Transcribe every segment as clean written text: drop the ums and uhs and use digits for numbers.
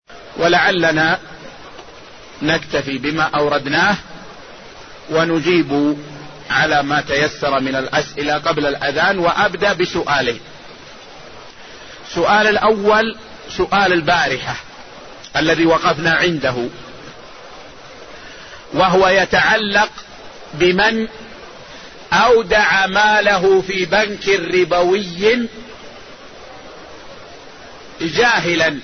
ولعلنا نكتفي بما أوردناه ونجيب على ما تيسر من الأسئلة قبل الأذان. وأبدأ بسؤالين. سؤال الأول سؤال البارحة الذي وقفنا عنده، وهو يتعلق بمن أودع ماله في بنك ربوي جاهلا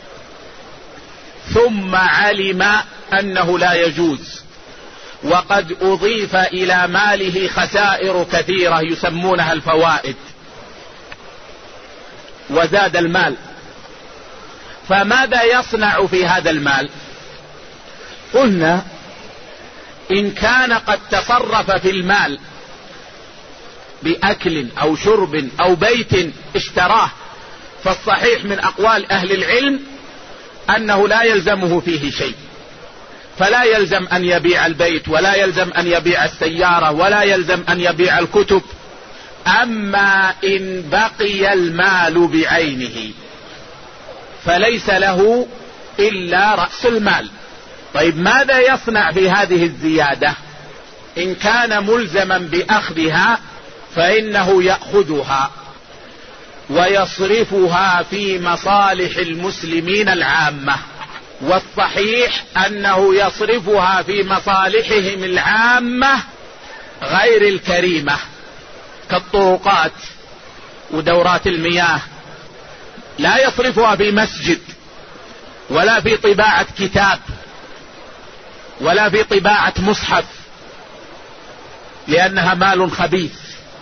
ثم علم أنه لا يجوز، وقد أضيف إلى ماله خسائر كثيرة يسمونها الفوائد، وزاد المال، فماذا يصنع في هذا المال؟ قلنا إن كان قد تصرف في المال بأكل أو شرب أو بيت اشتراه، فالصحيح من أقوال أهل العلم أنه لا يلزمه فيه شيء، فلا يلزم أن يبيع البيت، ولا يلزم أن يبيع السيارة، ولا يلزم أن يبيع الكتب. أما إن بقي المال بعينه فليس له إلا رأس المال. طيب ماذا يصنع في هذه الزيادة؟ إن كان ملزما بأخذها فإنه يأخذها ويصرفها في مصالح المسلمين العامة، والصحيح أنه يصرفها في مصالحهم العامة غير الكريمة كالطرقات ودورات المياه. لا يصرفها في مسجد، ولا في طباعة كتاب، ولا في طباعة مصحف، لأنها مال خبيث،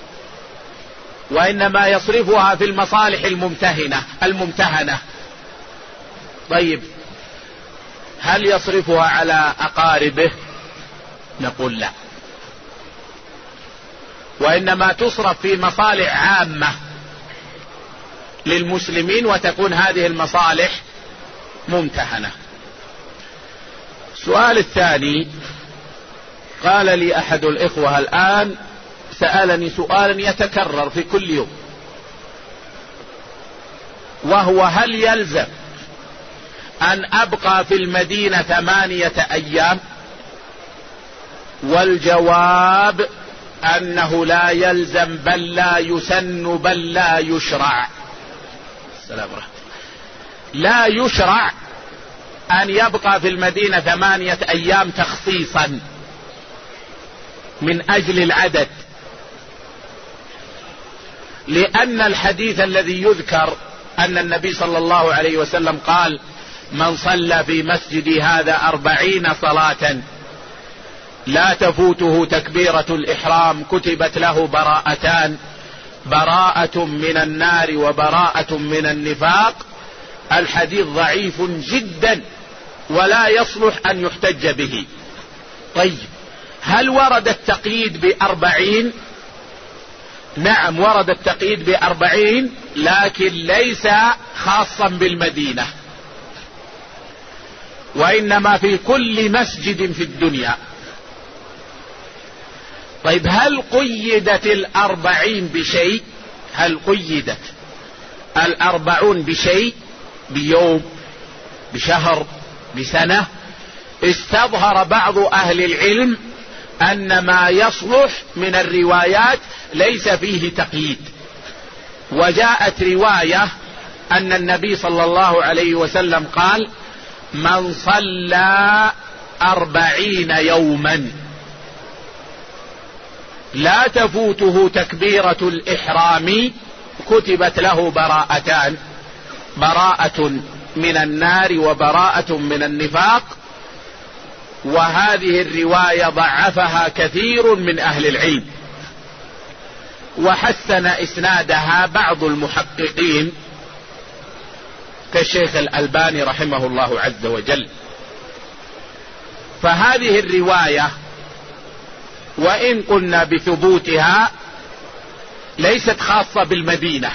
وإنما يصرفها في المصالح الممتهنة. طيب هل يصرفها على أقاربه؟ نقول لا، وإنما تصرف في مصالح عامة للمسلمين، وتكون هذه المصالح ممتهنة. السؤال الثاني، قال لي أحد الإخوة الآن، سألني سؤالا يتكرر في كل يوم، وهو هل يلزم أن أبقى في المدينة 8 أيام؟ والجواب أنه لا يلزم، بل لا يسن، بل لا يشرع. السلام عليكم. لا يشرع أن يبقى في المدينة 8 أيام تخصيصا من أجل العدد، لأن الحديث الذي يذكر أن النبي صلى الله عليه وسلم قال: من صلى في مسجدي هذا 40 صلاة لا تفوته تكبيرة الإحرام كتبت له براءتان، براءة من النار وبراءة من النفاق. الحديث ضعيف جدا ولا يصلح أن يحتج به. طيب هل ورد التقييد ب40؟ نعم ورد التقييد ب40، لكن ليس خاصا بالمدينة، وإنما في كل مسجد في الدنيا. طيب هل قيدت 40 بشيء؟ هل قيدت 40 بشيء؟ بيوم، بشهر، بسنة؟ استظهر بعض أهل العلم أن ما يصلح من الروايات ليس فيه تقييد. وجاءت رواية أن النبي صلى الله عليه وسلم قال: من صلى 40 يوما لا تفوته تكبيرة الإحرام كتبت له براءتان، براءة من النار وبراءة من النفاق. وهذه الرواية ضعفها كثير من أهل العلم، وحسن إسنادها بعض المحققين كالشيخ الألباني رحمه الله عز وجل. فهذه الرواية وإن قلنا بثبوتها ليست خاصة بالمدينة،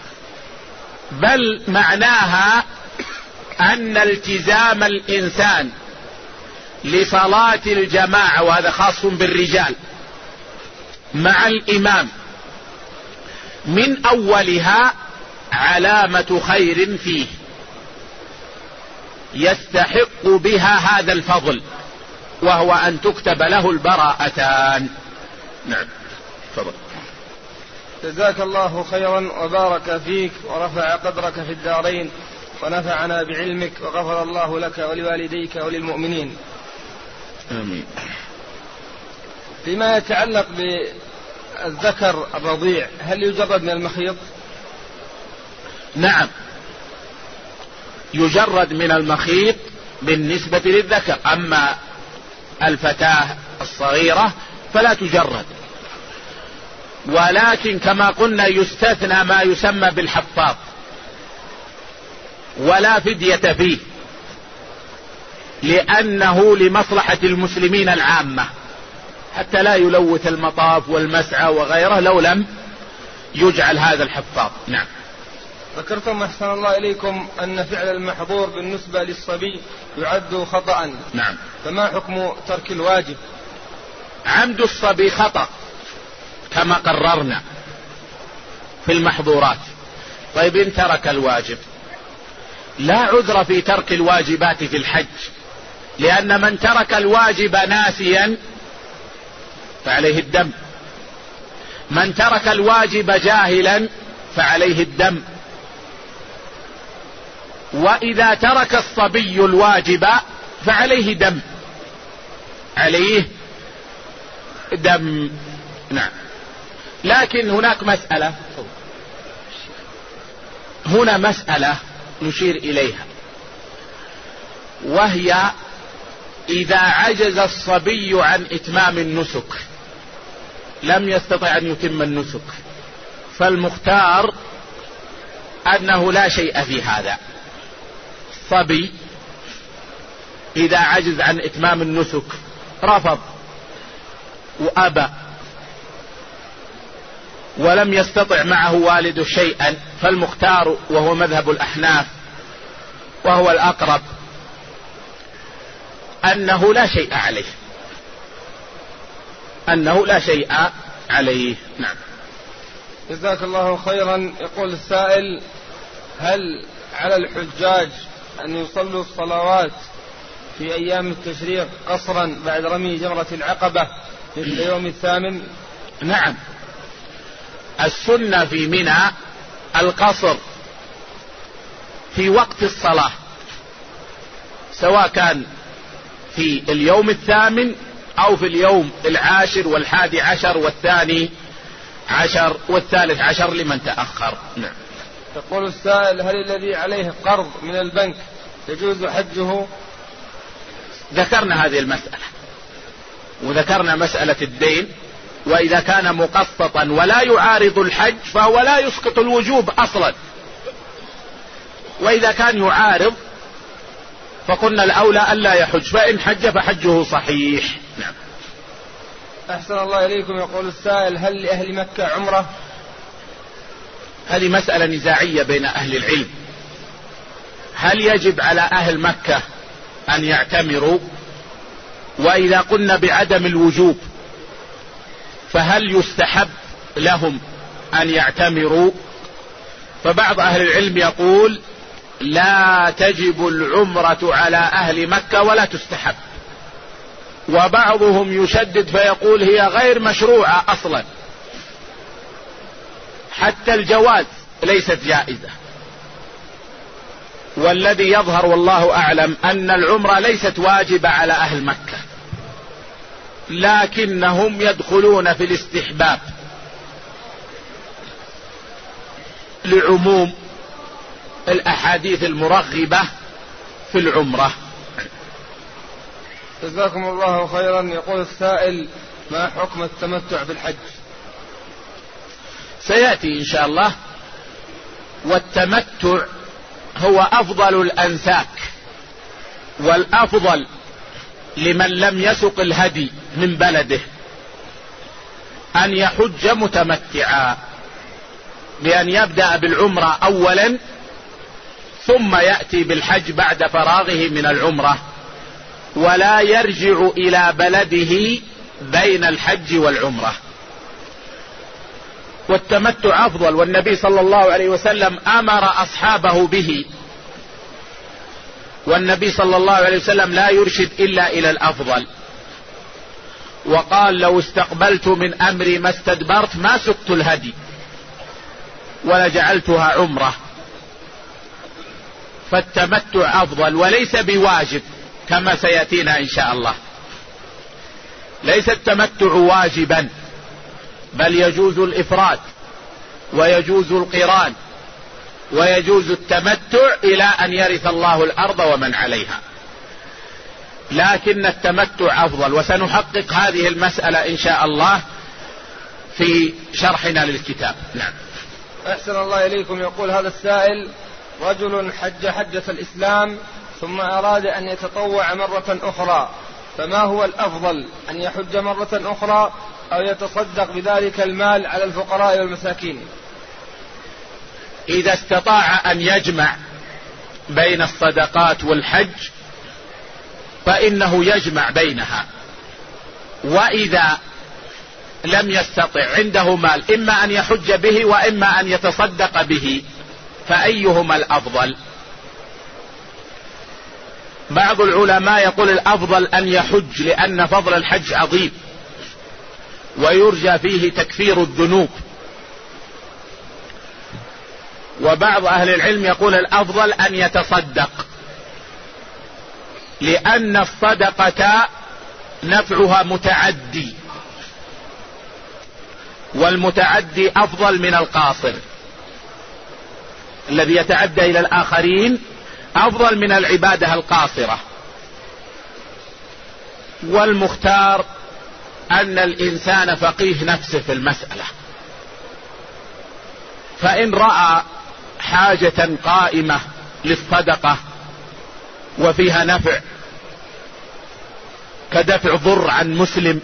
بل معناها أن التزام الإنسان لصلاة الجماعة، وهذا خاص بالرجال، مع الإمام من أولها علامة خير فيه، يستحق بها هذا الفضل، وهو أن تكتب له البراءتان. نعم، تفضل. جزاك الله خيرا وبارك فيك ورفع قدرك في الدارين ونفعنا بعلمك وغفر الله لك ولوالديك وللمؤمنين. آمين. فيما يتعلق بالذكر الرضيع، هل يجرد من المخيط؟ نعم، يجرد من المخيط بالنسبة للذكر، أما الفتاة الصغيرة فلا تجرد. ولكن كما قلنا يستثنى ما يسمى بالحفاظ، ولا فدية فيه، لأنه لمصلحة المسلمين العامة، حتى لا يلوث المطاف والمسعى وغيره لو لم يجعل هذا الحفاظ. نعم. ذكرتم أحسن الله إليكم أن فعل المحظور بالنسبة للصبي يعد خطأ. نعم. فما حكم ترك الواجب؟ عمد الصبي خطأ كما قررنا في المحظورات. طيب إن ترك الواجب لا عذر في ترك الواجبات في الحج، لأن من ترك الواجب ناسيا فعليه الدم، من ترك الواجب جاهلا فعليه الدم. وإذا ترك الصبي الواجب فعليه دم، عليه دم. نعم. لكن هناك مسألة، هنا مسألة نشير إليها، وهي إذا عجز الصبي عن إتمام النسك، لم يستطع أن يتم النسك، فالمختار أنه لا شيء في هذا. الصبي إذا عجز عن إتمام النسك، رفض وأبى ولم يستطع معه والده شيئا، فالمختار وهو مذهب الأحناف وهو الأقرب أنه لا شيء عليه، أنه لا شيء عليه. نعم. جزاك الله خيرا. يقول السائل: هل على الحجاج أن يصلوا الصلوات في أيام التشريق قصرا بعد رمي جمرة العقبة مثل يوم الثامن؟ نعم، السنة في منى القصر في وقت الصلاة، سواء كان في اليوم الثامن أو في اليوم العاشر والحادي عشر والثاني عشر والثالث عشر لمن تأخر. نعم. يقول السائل: هل الذي عليه قرض من البنك يجوز حجه؟ ذكرنا هذه المسألة، وذكرنا مسألة الدين، وإذا كان مقسطا ولا يعارض الحج فهو لا يسقط الوجوب أصلا، وإذا كان يعارض فقلنا الأولى ألا يحج، فإن حج فحجه صحيح. نعم. أحسن الله إليكم. يقول السائل: هل لأهل مكة عمرة؟ هذه مسألة نزاعية بين أهل العلم، هل يجب على أهل مكة أن يعتمروا؟ وإذا قلنا بعدم الوجوب فهل يستحب لهم أن يعتمروا؟ فبعض أهل العلم يقول لا تجب العمرة على أهل مكة ولا تستحب، وبعضهم يشدد فيقول هي غير مشروعة أصلا، حتى الجواز ليست جائزة. والذي يظهر والله أعلم أن العمرة ليست واجبة على أهل مكة، لكنهم يدخلون في الاستحباب لعموم الأحاديث المرغبة في العمرة. جزاكم الله خيرا. يقول السائل: ما حكم التمتع بالحج؟ سيأتي إن شاء الله. والتمتع هو أفضل الأنساك، والأفضل لمن لم يسق الهدي من بلده أن يحج متمتعا، بأن يبدأ بالعمرة أولا ثم يأتي بالحج بعد فراغه من العمرة، ولا يرجع إلى بلده بين الحج والعمرة. والتمتع أفضل، والنبي صلى الله عليه وسلم أمر أصحابه به، والنبي صلى الله عليه وسلم لا يرشد إلا إلى الأفضل، وقال لو استقبلت من أمري ما استدبرت ما سقت الهدي ولجعلتها عمرة. فالتمتع أفضل وليس بواجب كما سيأتينا إن شاء الله. ليس التمتع واجبا، بل يجوز الإفراد ويجوز القران ويجوز التمتع إلى أن يرث الله الأرض ومن عليها، لكن التمتع أفضل، وسنحقق هذه المسألة إن شاء الله في شرحنا للكتاب. نعم. أحسن الله إليكم. يقول هذا السائل: رجل حج حجة الإسلام ثم أراد أن يتطوع مرة أخرى، فما هو الأفضل، أن يحج مرة أخرى أو يتصدق بذلك المال على الفقراء والمساكين؟ إذا استطاع أن يجمع بين الصدقات والحج فإنه يجمع بينها، وإذا لم يستطع عنده مال إما أن يحج به وإما أن يتصدق به، فأيهما الأفضل؟ بعض العلماء يقول الأفضل أن يحج، لأن فضل الحج عظيم ويرجى فيه تكفير الذنوب. وبعض أهل العلم يقول الأفضل أن يتصدق، لأن الصدقة نفعها متعدي، والمتعدي أفضل من القاصر. الذي يتعدى إلى الآخرين أفضل من العبادة القاصرة. والمختار أن الإنسان فقيه نفسه في المسألة، فإن رأى حاجة قائمة للصدقة وفيها نفع كدفع ضر عن مسلم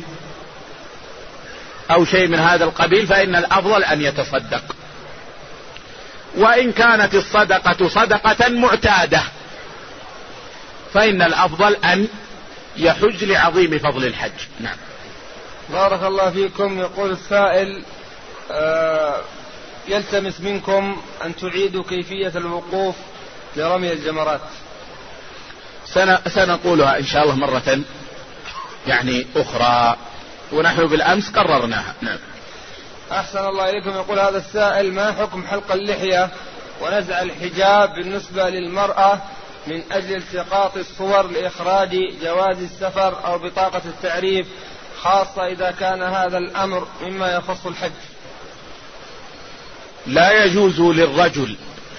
أو شيء من هذا القبيل، فإن الأفضل أن يتصدق. وإن كانت الصدقة صدقة معتادة فإن الأفضل أن يحج لعظيم فضل الحج. نعم. بارك الله فيكم. يقول السائل: يلتمس منكم أن تعيدوا كيفية الوقوف لرمي الجمرات. سنقولها إن شاء الله مرة أخرى، ونحن بالأمس قررناها. نعم. أحسن الله إليكم. يقول هذا السائل: ما حكم حلق اللحية ونزع الحجاب بالنسبة للمرأة من أجل التقاط الصور لإخراج جواز السفر أو بطاقة التعريف، خاصة إذا كان هذا الأمر مما يخص الحج؟ لا يجوز للرجل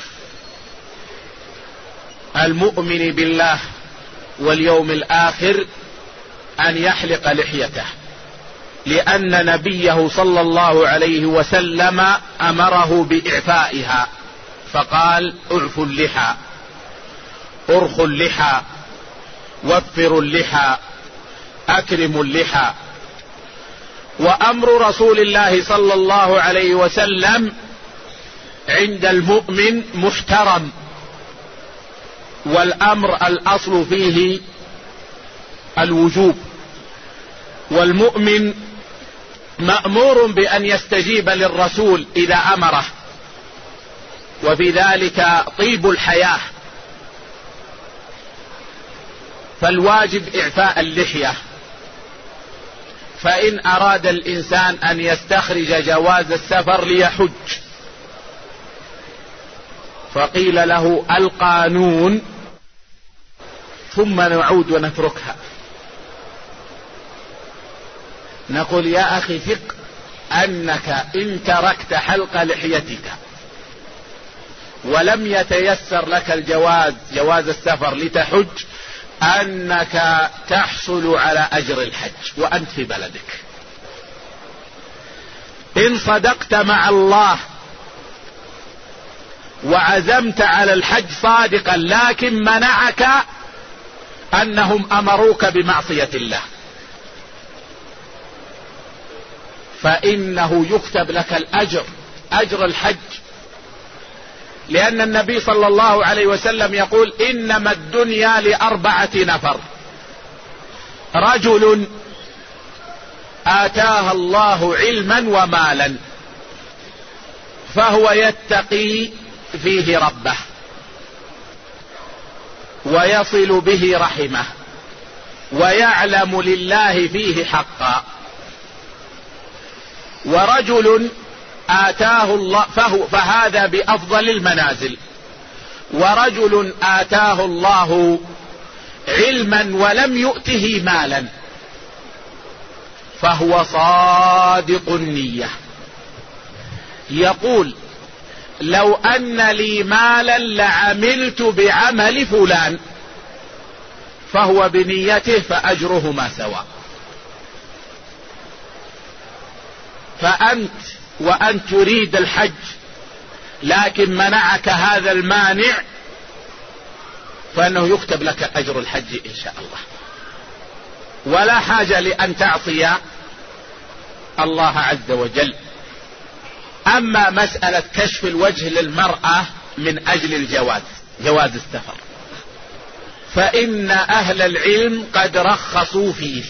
المؤمن بالله واليوم الآخر أن يحلق لحيته، لأن نبيه صلى الله عليه وسلم أمره بإعفائها، فقال: اعفوا اللحى، ارخوا اللحى، وفروا اللحى، أكرموا اللحى. وأمر رسول الله صلى الله عليه وسلم عند المؤمن محترم، والأمر الأصل فيه الوجوب، والمؤمن مأمور بأن يستجيب للرسول إذا أمره، وفي ذلك طيب الحياة. فالواجب إعفاء اللحية. فإن أراد الإنسان أن يستخرج جواز السفر ليحج فقيل له القانون ثم نعود ونتركها، نقول: يا أخي ثق أنك إن تركت حلق لحيتك ولم يتيسر لك جواز السفر لتحج أنك تحصل على أجر الحج وأنت في بلدك. إن صدقت مع الله وعزمت على الحج صادقا لكن منعك أنهم أمروك بمعصية الله، فإنه يكتب لك الأجر، أجر الحج، لأن النبي صلى الله عليه وسلم يقول: إنما الدنيا ل4 نفر: رجل آتاه الله علما ومالا فهو يتقي فيه ربه، ويصل به رحمه ويعلم لله فيه حقا، ورجل آتاه الله فهذا بأفضل المنازل، ورجل آتاه الله علما ولم يؤته مالا فهو صادق النية، يقول لو أن لي مالا لعملت بعمل فلان، فهو بنيته فأجرهما سواء. فأنت وأن تريد الحج لكن منعك هذا المانع، فإنه يكتب لك أجر الحج إن شاء الله، ولا حاجة لأن تعصي الله عز وجل. أما مسألة كشف الوجه للمرأة من أجل الجواز، جواز السفر، فإن أهل العلم قد رخصوا فيه،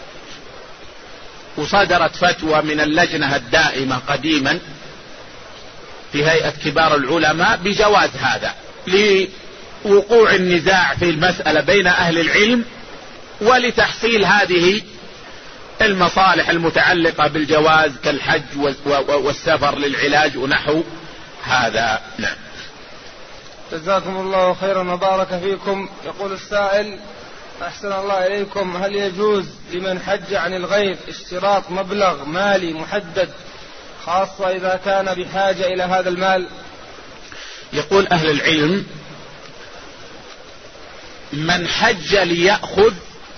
وصدرت فتوى من اللجنة الدائمة قديما في هيئة كبار العلماء بجواز هذا، لوقوع النزاع في المسألة بين أهل العلم ولتحصيل هذه المصالح المتعلقة بالجواز كالحج والسفر للعلاج ونحو هذا. نعم. جزاكم الله خيرا وبارك فيكم. يقول السائل: أحسن الله إليكم، هل يجوز لمن حج عن الغير اشتراط مبلغ مالي محدد، خاصة إذا كان بحاجة إلى هذا المال؟ يقول أهل العلم: من حج ليأخذ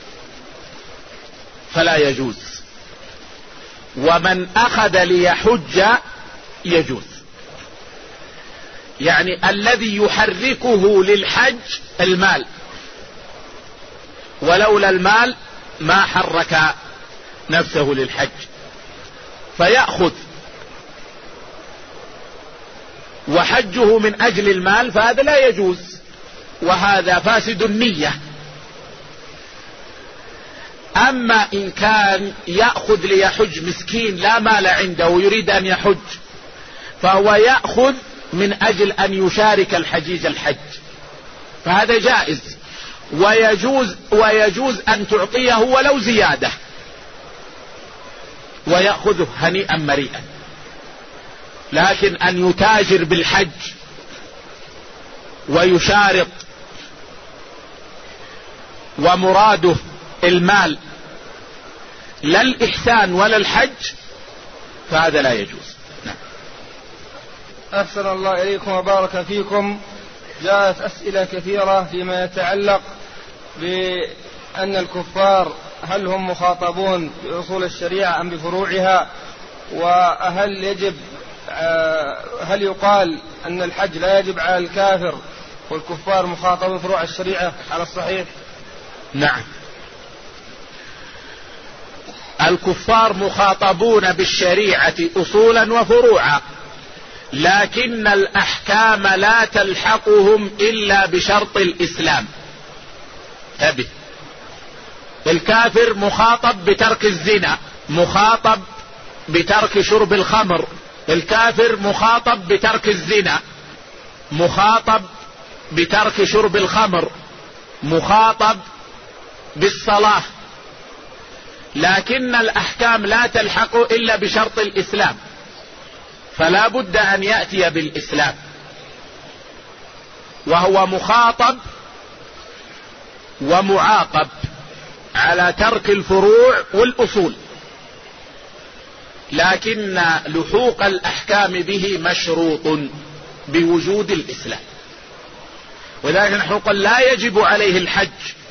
فلا يجوز، ومن أخذ ليحج يجوز. يعني الذي يحركه للحج المال، ولولا المال ما حرك نفسه للحج، فيأخذ وحجه من أجل المال، فهذا لا يجوز، وهذا فاسد النية. أما إن كان يأخذ ليحج مسكين لا مال عنده ويريد أن يحج، فهو يأخذ من أجل أن يشارك الحجيج الحج، فهذا جائز، ويجوز أن تعطيه ولو زيادة ويأخذه هنيئا مريئا. لكن أن يتاجر بالحج ويشارط ومراده المال لا الإحسان ولا الحج، فهذا لا يجوز. نعم. أحسن الله إليكم وبارك فيكم. جاءت أسئلة كثيرة فيما يتعلق بأن الكفار هل هم مخاطبون بأصول الشريعة أم بفروعها، وهل هل يقال أن الحج لا يجب على الكافر والكفار مخاطبون بفروع الشريعة على الصحيح؟ نعم، الكفار مخاطبون بالشريعة أصولا وفروعا، لكن الأحكام لا تلحقهم إلا بشرط الإسلام. أبي الكافر مخاطب بترك الزنا، مخاطب بترك شرب الخمر، الكافر مخاطب بترك الزنا، مخاطب بترك شرب الخمر، مخاطب بالصلاة، لكن الأحكام لا تلحق إلا بشرط الإسلام، فلا بد أن يأتي بالإسلام، وهو مخاطب ومعاقب على ترك الفروع والأصول، لكن لحوق الأحكام به مشروط بوجود الإسلام. ولكن نحن لا يجب عليه الحج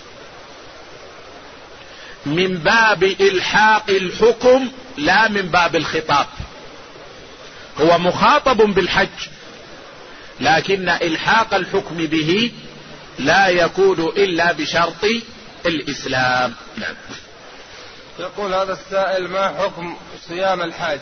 من باب إلحاق الحكم لا من باب الخطاب، هو مخاطب بالحج، لكن إلحاق الحكم به لا يكون إلا بشرط الإسلام. نعم. يقول هذا السائل: ما حكم صيام الحاج؟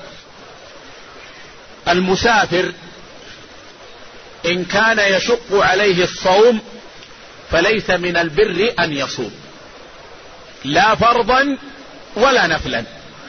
المسافر إن كان يشق عليه الصوم فليس من البر أن يصوم، لا فرضا ولا نفلا.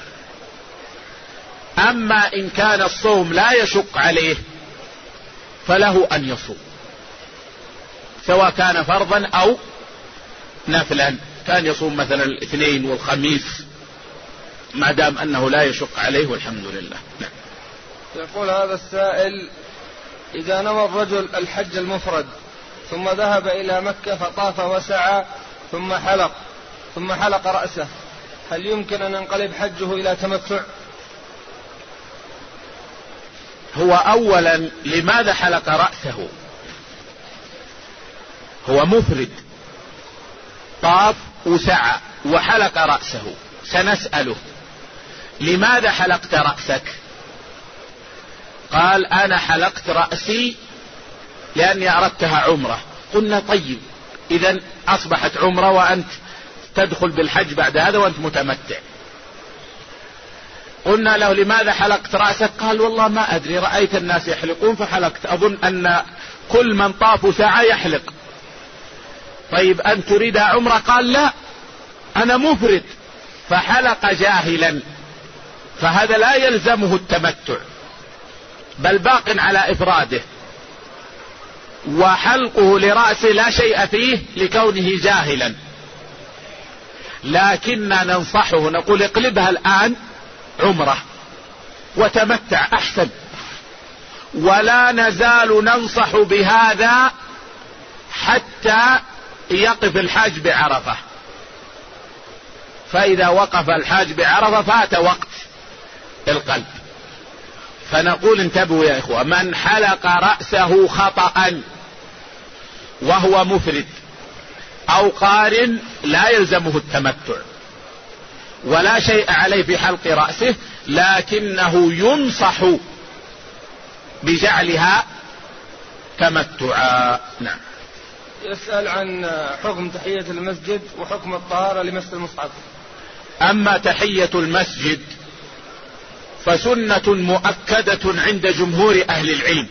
أما إن كان الصوم لا يشق عليه فله أن يصوم. سواء كان فرضا أو نفلا. كان يصوم مثلا الاثنين والخميس ما دام أنه لا يشق عليه، والحمد لله. نعم. يقول هذا السائل: إذا نوى الرجل الحج المفرد ثم ذهب إلى مكة فطاف وسعى ثم حلق رأسه، هل يمكن أن ينقلب حجه إلى تمتع؟ هو أولا لماذا حلق رأسه؟ هو مفرد، طاف وسعى وحلق رأسه، سنسأله لماذا حلقت رأسك؟ قال: أنا حلقت رأسي لأني أردتها عمرة. قلنا: طيب، إذن أصبحت عمرة وأنت تدخل بالحج بعد هذا وأنت متمتع. قلنا له: لماذا حلقت رأسك؟ قال: والله ما أدري، رأيت الناس يحلقون فحلقت، أظن أن كل من طاف وسعى يحلق. طيب أنت تريد عمرة؟ قال: لا، أنا مفرد، فحلق جاهلا، فهذا لا يلزمه التمتع بل باق على إفراده، وحلقه لرأسه لا شيء فيه لكونه جاهلا. لكننا ننصحه، نقول: اقلبها الآن عمرة وتمتع أحسن. ولا نزال ننصح بهذا حتى يقف الحاج بعرفة، فإذا وقف الحاج بعرفة فات وقت القلب. فنقول: انتبهوا يا إخوة، من حلق رأسه خطأ وهو مفرد أو قارن لا يلزمه التمتع ولا شيء عليه في حلق رأسه، لكنه ينصح بجعلها تمتعا. نعم. يسأل عن حكم تحية المسجد وحكم الطهارة لمس المصحف. أما تحية المسجد فسنة مؤكدة عند جمهور أهل العلم،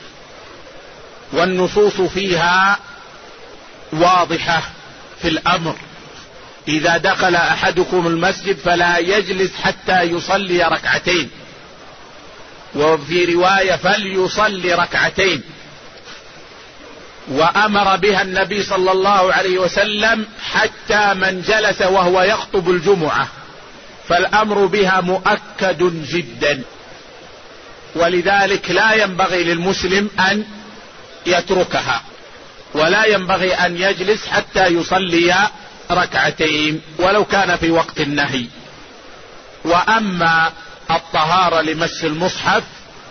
والنصوص فيها واضحة في الأمر. إذا دخل أحدكم المسجد فلا يجلس حتى يصلي ركعتين، وفي رواية فليصلي ركعتين، وأمر بها النبي صلى الله عليه وسلم حتى من جلس وهو يخطب الجمعة، فالأمر بها مؤكد جدا. ولذلك لا ينبغي للمسلم أن يتركها، ولا ينبغي أن يجلس حتى يصلي ركعتين ولو كان في وقت النهي. وأما الطهارة لمس المصحف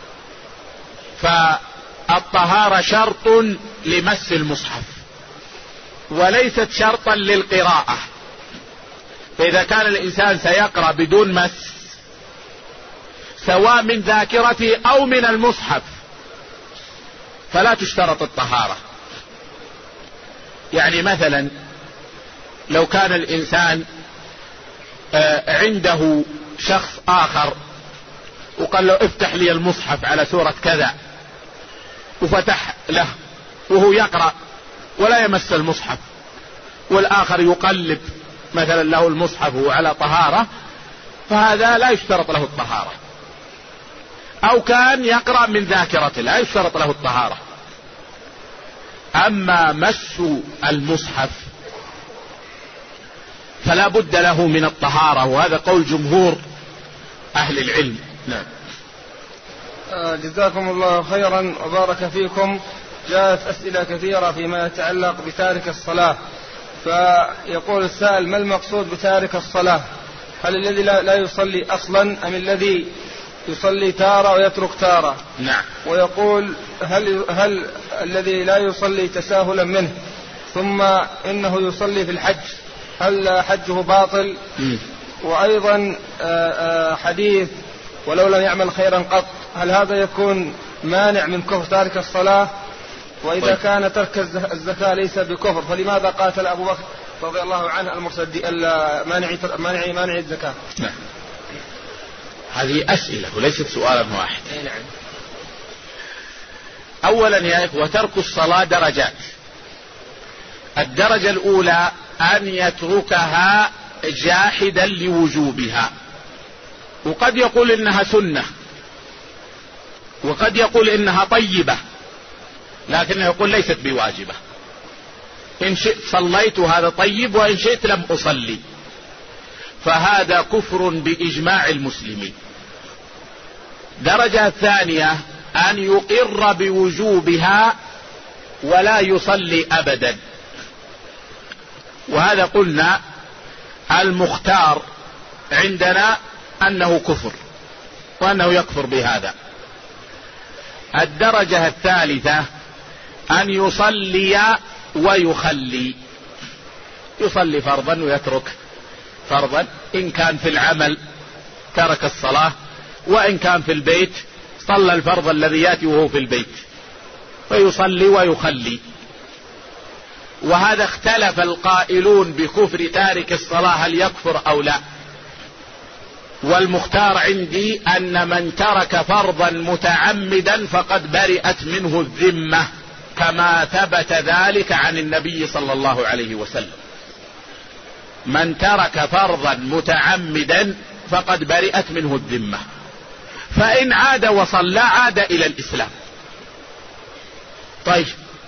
فالطهارة شرط لمس المصحف وليست شرطا للقراءة. فإذا كان الإنسان سيقرأ بدون مس سواء من ذاكرته أو من المصحف فلا تشترط الطهارة. يعني مثلا لو كان الإنسان عنده شخص آخر وقال له: افتح لي المصحف على سورة كذا، وفتح له وهو يقرأ ولا يمس المصحف، والآخر يقلب مثلا له المصحف على طهارة، فهذا لا يشترط له الطهارة. أو كان يقرأ من ذاكرته لا يشترط له الطهارة. أما مس المصحف فلا بد له من الطهارة، وهذا قول جمهور أهل العلم. نعم. جزاكم الله خيرا وبارك فيكم. جاءت أسئلة كثيرة فيما يتعلق بتارك الصلاة، فيقول السائل: ما المقصود بتارك الصلاة؟ هل الذي لا يصلي أصلا أم الذي يصلي تارة ويترك تارة؟ نعم. ويقول: هل الذي لا يصلي تساهلا منه ثم إنه يصلي في الحج هل حجه باطل؟ وأيضا حديث: ولو لم يعمل خيرا قط، هل هذا يكون مانع من كفر تارك الصلاة؟ وإذا كان ترك الزكاة ليس بكفر، فلماذا قاتل أبو بكر رضي الله عنه مانع الزكاة؟ نعم. هذه أسئلة وليست سؤالا واحد. نعم. أولا يا إخوة، ترك الصلاة درجات. الدرجة الأولى أن يتركها جاحدا لوجوبها، وقد يقول إنها سنة، وقد يقول إنها طيبة، لكنه يقول ليست بواجبة. إن شئت صليت هذا طيب، وإن شئت لم أصلي، فهذا كفر بإجماع المسلمين. درجة الثانية أن يقر بوجوبها ولا يصلي أبدا، وهذا قلنا المختار عندنا أنه كفر وأنه يكفر بهذا. الدرجة الثالثة أن يصلي ويخلي، يصلي فرضا ويترك فرضا، إن كان في العمل ترك الصلاة، وإن كان في البيت صلى الفرض الذي يأتي وهو في البيت، فيصلي ويخلي. وهذا اختلف القائلون بكفر تارك الصلاة هل يكفر أو لا، والمختار عندي أن من ترك فرضا متعمدا فقد برئت منه الذمة، كما ثبت ذلك عن النبي صلى الله عليه وسلم. من ترك فرضا متعمدا فقد برئت منه الذمة، فإن عاد وصلى عاد إلى الإسلام. طيب،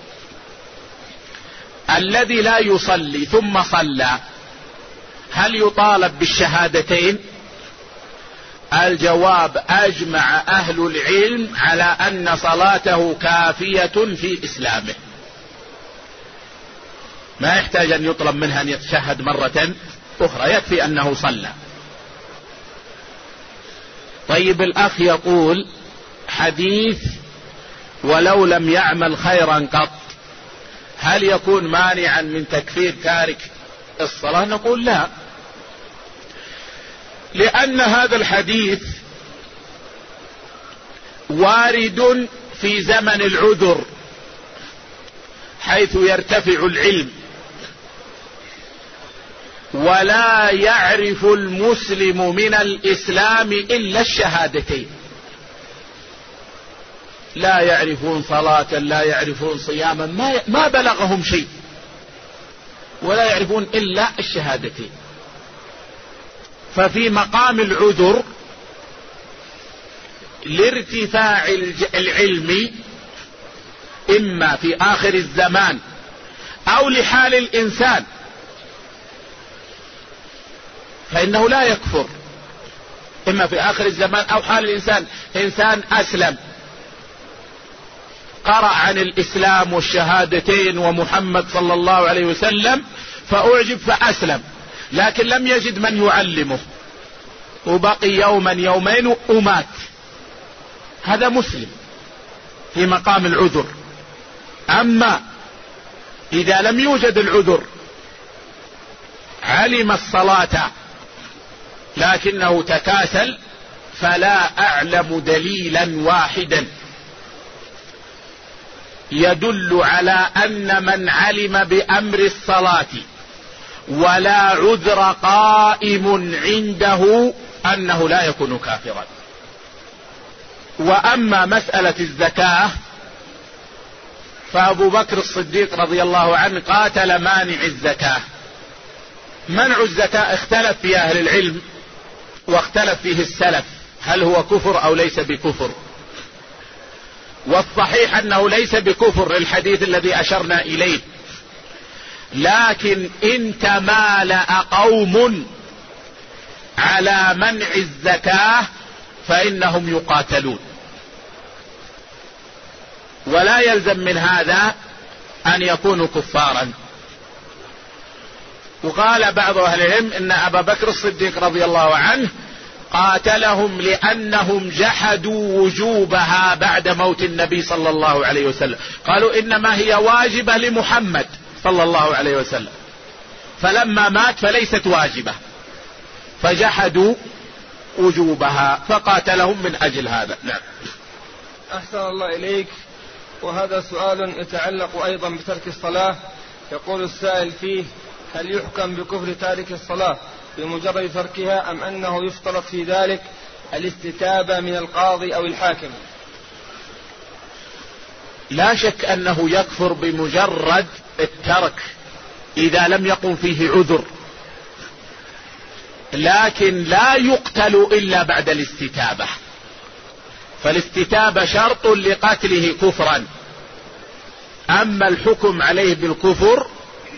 الذي لا يصلي ثم صلى هل يطالب بالشهادتين؟ الجواب: أجمع أهل العلم على أن صلاته كافية في إسلامه، ما يحتاج أن يطلب منها أن يتشهد مرة أخرى، يكفي أنه صلى. طيب، الأخ يقول: حديث ولو لم يعمل خيرا قط، هل يكون مانعا من تكفير تارك الصلاة؟ نقول لا، لأن هذا الحديث وارد في زمن العذر، حيث يرتفع العلم، ولا يعرف المسلم من الإسلام إلا الشهادتين، لا يعرفون صلاة، لا يعرفون صياما، ما بلغهم شيء، ولا يعرفون إلا الشهادتين. ففي مقام العذر لارتفاع العلم، إما في آخر الزمان أو لحال الإنسان، فإنه لا يكفر، إما في آخر الزمان أو حال الإنسان. إنسان أسلم، قرأ عن الإسلام والشهادتين ومحمد صلى الله عليه وسلم فأعجب فأسلم، لكن لم يجد من يعلمه، وبقي يوما يومين ومات، هذا مسلم في مقام العذر. أما إذا لم يوجد العذر، علم الصلاة لكنه تكاسل، فلا أعلم دليلا واحدا يدل على أن من علم بأمر الصلاة ولا عذر قائم عنده أنه لا يكون كافرا. وأما مسألة الزكاة فأبو بكر الصديق رضي الله عنه قاتل مانع الزكاة. منع الزكاة اختلف في أهل العلم واختلف فيه السلف، هل هو كفر أو ليس بكفر؟ والصحيح أنه ليس بكفر للحديث الذي أشرنا إليه، لكن إن تمالأ قوم على منع الزكاة فإنهم يقاتلون، ولا يلزم من هذا أن يكونوا كفارا. وقال بعض أهل العلم إن أبا بكر الصديق رضي الله عنه قاتلهم لأنهم جحدوا وجوبها بعد موت النبي صلى الله عليه وسلم، قالوا إنما هي واجبة لمحمد صلى الله عليه وسلم، فلما مات فليست واجبة، فجحدوا وجوبها فقاتلهم من أجل هذا. نعم. أحسن الله إليك. وهذا سؤال يتعلق أيضا بترك الصلاة، يقول السائل فيه: هل يحكم بكفر تارك الصلاة بمجرد تركها، أم أنه يشترط في ذلك الاستتابة من القاضي أو الحاكم؟ لا شك أنه يكفر بمجرد الترك إذا لم يقم فيه عذر، لكن لا يقتل إلا بعد الاستتابة، فالاستتابة شرط لقتله كفرا. أما الحكم عليه بالكفر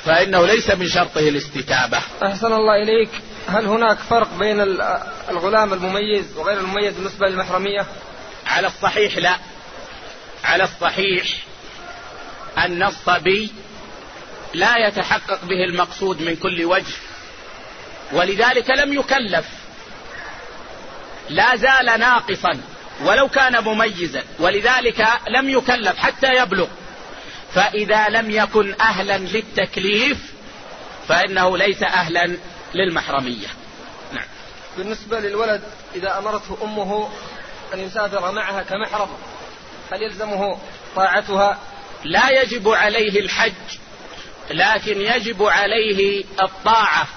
فإنه ليس من شرطه الاستتابة. أحسن الله إليك. هل هناك فرق بين الغلام المميز وغير المميز بالنسبة للمحرمية؟ على الصحيح لا، على الصحيح أن الصبي لا يتحقق به المقصود من كل وجه، ولذلك لم يكلف، لا زال ناقصا ولو كان مميزا، ولذلك لم يكلف حتى يبلغ. فإذا لم يكن أهلا للتكليف فإنه ليس أهلا للمحرمية. نعم. بالنسبة للولد إذا أمرته أمه أن يسافر معها كمحرم هل يلزمه طاعتها؟ لا يجب عليه الحج، لكن يجب عليه الطاعة،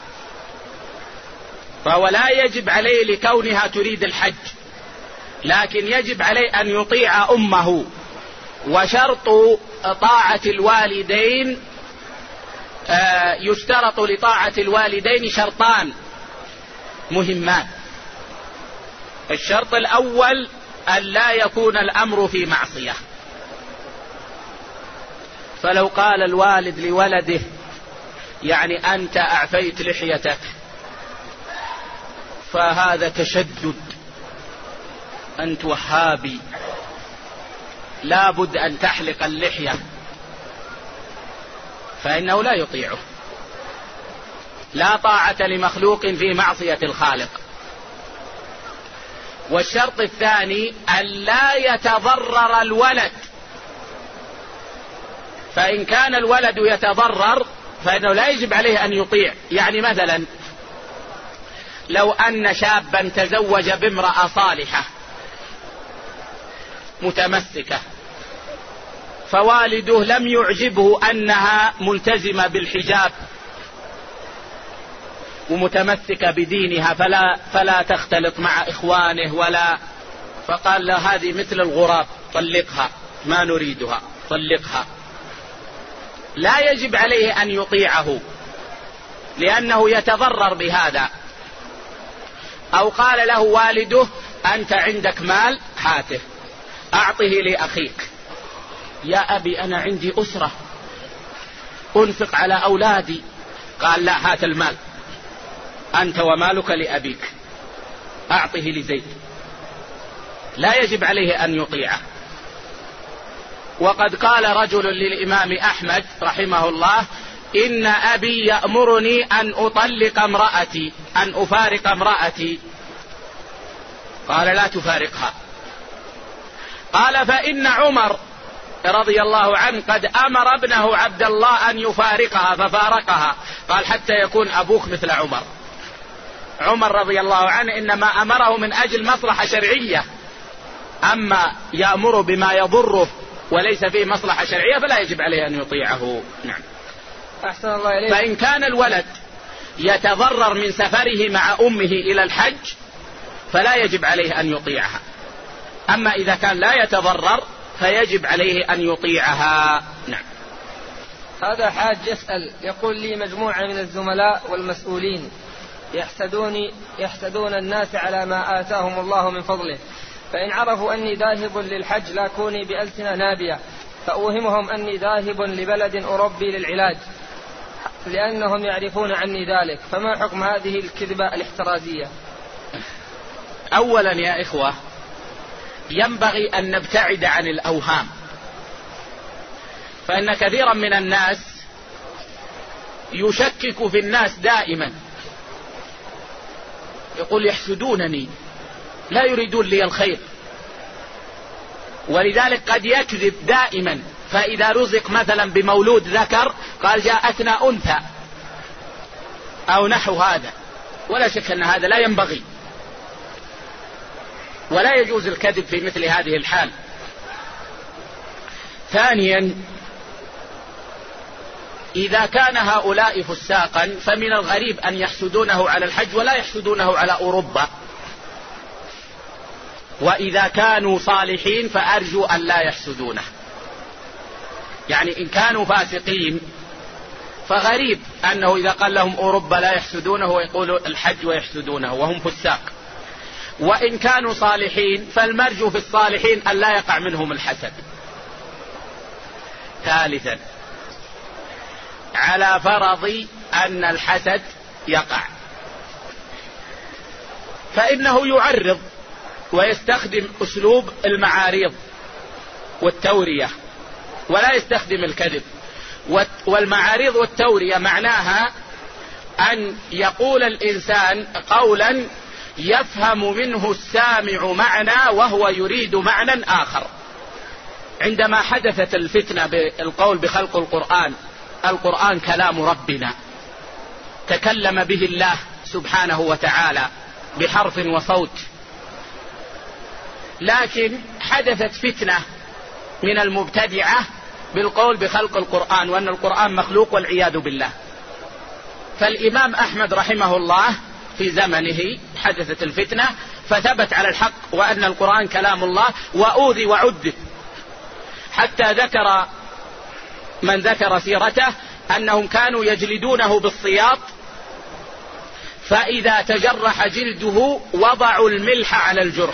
فهو لا يجب عليه لكونها تريد الحج، لكن يجب عليه أن يطيع أمه. وشرط طاعة الوالدين يشترط لطاعة الوالدين شرطان مهمان. الشرط الأول أن لا يكون الأمر في معصية، فلو قال الوالد لولده يعني أنت أعفيت لحيتك فهذا تشدد، أنت وهابي لابد أن تحلق اللحية، فإنه لا يطيعه. لا طاعة لمخلوق في معصية الخالق. والشرط الثاني أن لا يتضرر الولد، فإن كان الولد يتضرر فإنه لا يجب عليه أن يطيع. يعني مثلا لو أن شابا تزوج بامرأة صالحة متمسكة، فوالده لم يعجبه أنها ملتزمة بالحجاب ومتمسكة بدينها فلا تختلط مع إخوانه ولا، فقال له هذه مثل الغراب طلقها، ما نريدها طلقها، لا يجب عليه أن يطيعه لأنه يتضرر بهذا. أو قال له والده أنت عندك مال هاته أعطه لأخيك، يا أبي أنا عندي أسرة أنفق على أولادي، قال لا هات المال أنت ومالك لأبيك أعطه لزيد، لا يجب عليه أن يطيعه. وقد قال رجل للإمام أحمد رحمه الله إن أبي يأمرني أن أطلق امرأتي، أن أفارق امرأتي، قال لا تفارقها. قال فإن عمر رضي الله عنه قد أمر ابنه عبد الله أن يفارقها ففارقها، قال حتى يكون أبوك مثل عمر. عمر رضي الله عنه إنما أمره من أجل مصلحة شرعية، أما يأمر بما يضره وليس فيه مصلحة شرعية فلا يجب عليه أن يطيعه. نعم. أحسن الله إليك. فإن كان الولد يتضرر من سفره مع أمه إلى الحج فلا يجب عليه أن يطيعها، أما إذا كان لا يتضرر فيجب عليه أن يطيعها. نعم. هذا حاج يسأل يقول لي مجموعة من الزملاء والمسؤولين يحسدون الناس على ما آتاهم الله من فضله، فإن عرفوا أني ذاهب للحج لاكوني بألسنة نابية، فأوهمهم أني ذاهب لبلد أوروبي للعلاج لأنهم يعرفون عني ذلك، فما حكم هذه الكذبة الاحترازية؟ أولا يا إخوة ينبغي أن نبتعد عن الأوهام، فإن كثيرا من الناس يشكك في الناس دائما، يقول يحسدونني لا يريدون لي الخير، ولذلك قد يكذب دائما، فإذا رزق مثلا بمولود ذكر قال جاءتنا أنثى أو نحو هذا، ولا شك أن هذا لا ينبغي ولا يجوز الكذب في مثل هذه الحال. ثانيا إذا كان هؤلاء فساقا فمن الغريب أن يحسدونه على الحج ولا يحسدونه على أوروبا، وإذا كانوا صالحين فأرجو أن لا يحسدونه. يعني إن كانوا فاسقين فغريب أنه إذا قال لهم أوروبا لا يحسدونه ويقولوا الحج ويحسدونه وهم فساق، وإن كانوا صالحين فالمرجو في الصالحين أن لا يقع منهم الحسد. ثالثا على فرض أن الحسد يقع، فإنه يعرض ويستخدم أسلوب المعاريض والتورية ولا يستخدم الكذب. والمعاريض والتورية معناها أن يقول الإنسان قولا يفهم منه السامع معنى وهو يريد معنى آخر. عندما حدثت الفتنة بالقول بخلق القرآن كلام ربنا، تكلم به الله سبحانه وتعالى بحرف وصوت، لكن حدثت فتنة من المبتدعة بالقول بخلق القرآن وأن القرآن مخلوق والعياذ بالله. فالإمام أحمد رحمه الله في زمنه حدثت الفتنة فثبت على الحق وأن القرآن كلام الله، وأوذي وعذب، حتى ذكر من ذكر سيرته أنهم كانوا يجلدونه بالصياط، فإذا تجرح جلده وضعوا الملح على الجرح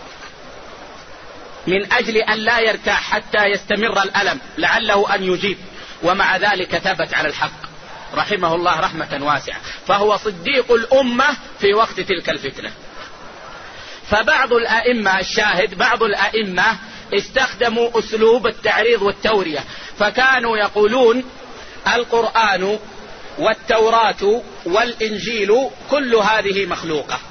من أجل أن لا يرتاح حتى يستمر الألم لعله أن يجيب، ومع ذلك ثبت على الحق رحمه الله رحمة واسعة، فهو صديق الأمة في وقت تلك الفتنة. فبعض الأئمة الشاهد بعض الأئمة استخدموا أسلوب التعريض والتورية، فكانوا يقولون القرآن والتوراة والإنجيل كل هذه مخلوقة،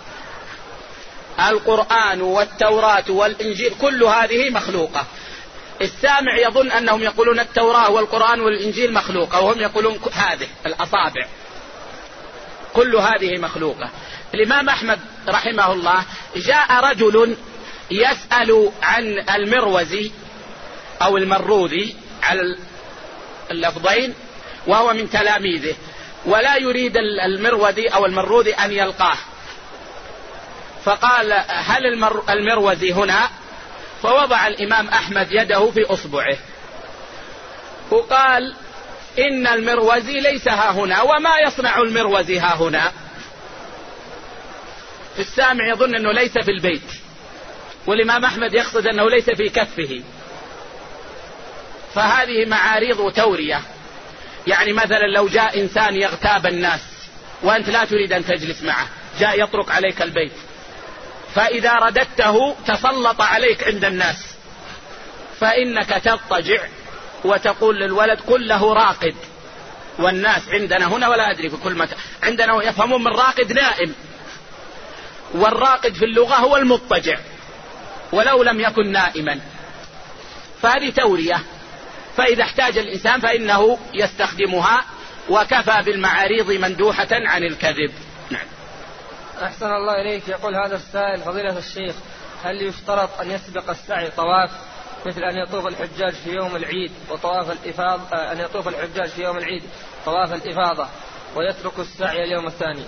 القرآن والتوراة والإنجيل كل هذه مخلوقة. السامع يظن أنهم يقولون التوراة والقرآن والإنجيل مخلوقة، وهم يقولون هذه الأصابع كل هذه مخلوقة. الإمام أحمد رحمه الله جاء رجل يسأل عن المروزي أو المروذي على اللفظين، وهو من تلاميذه، ولا يريد المروذي أو المروذي أن يلقاه، فقال هل المروزي هنا؟ فوضع الإمام أحمد يده في أصبعه وقال إن المروزي ليس ها هنا، وما يصنع المروزي ها هنا؟ السامع يظن أنه ليس في البيت، والإمام أحمد يقصد أنه ليس في كفه. فهذه معاريض وتورية. يعني مثلا لو جاء إنسان يغتاب الناس وأنت لا تريد أن تجلس معه، جاء يطرق عليك البيت، فإذا رددته تسلط عليك عند الناس، فإنك تضطجع وتقول للولد قل له راقد. والناس عندنا هنا ولا أدري في كل مكان عندنا يفهمون من راقد نائم، والراقد في اللغة هو المضطجع ولو لم يكن نائما. فهذه تورية، فإذا احتاج الإنسان فإنه يستخدمها، وكفى بالمعاريض مندوحة عن الكذب. نعم. أحسن الله إليك. يقول هذا السائل فضيلة الشيخ، هل يشترط أن يسبق السعي طواف، مثل أن يطوف الحجاج في يوم العيد وطواف الإفاضة، أن يطوف الحجاج في يوم العيد طواف الإفاضة ويترك السعي اليوم الثاني؟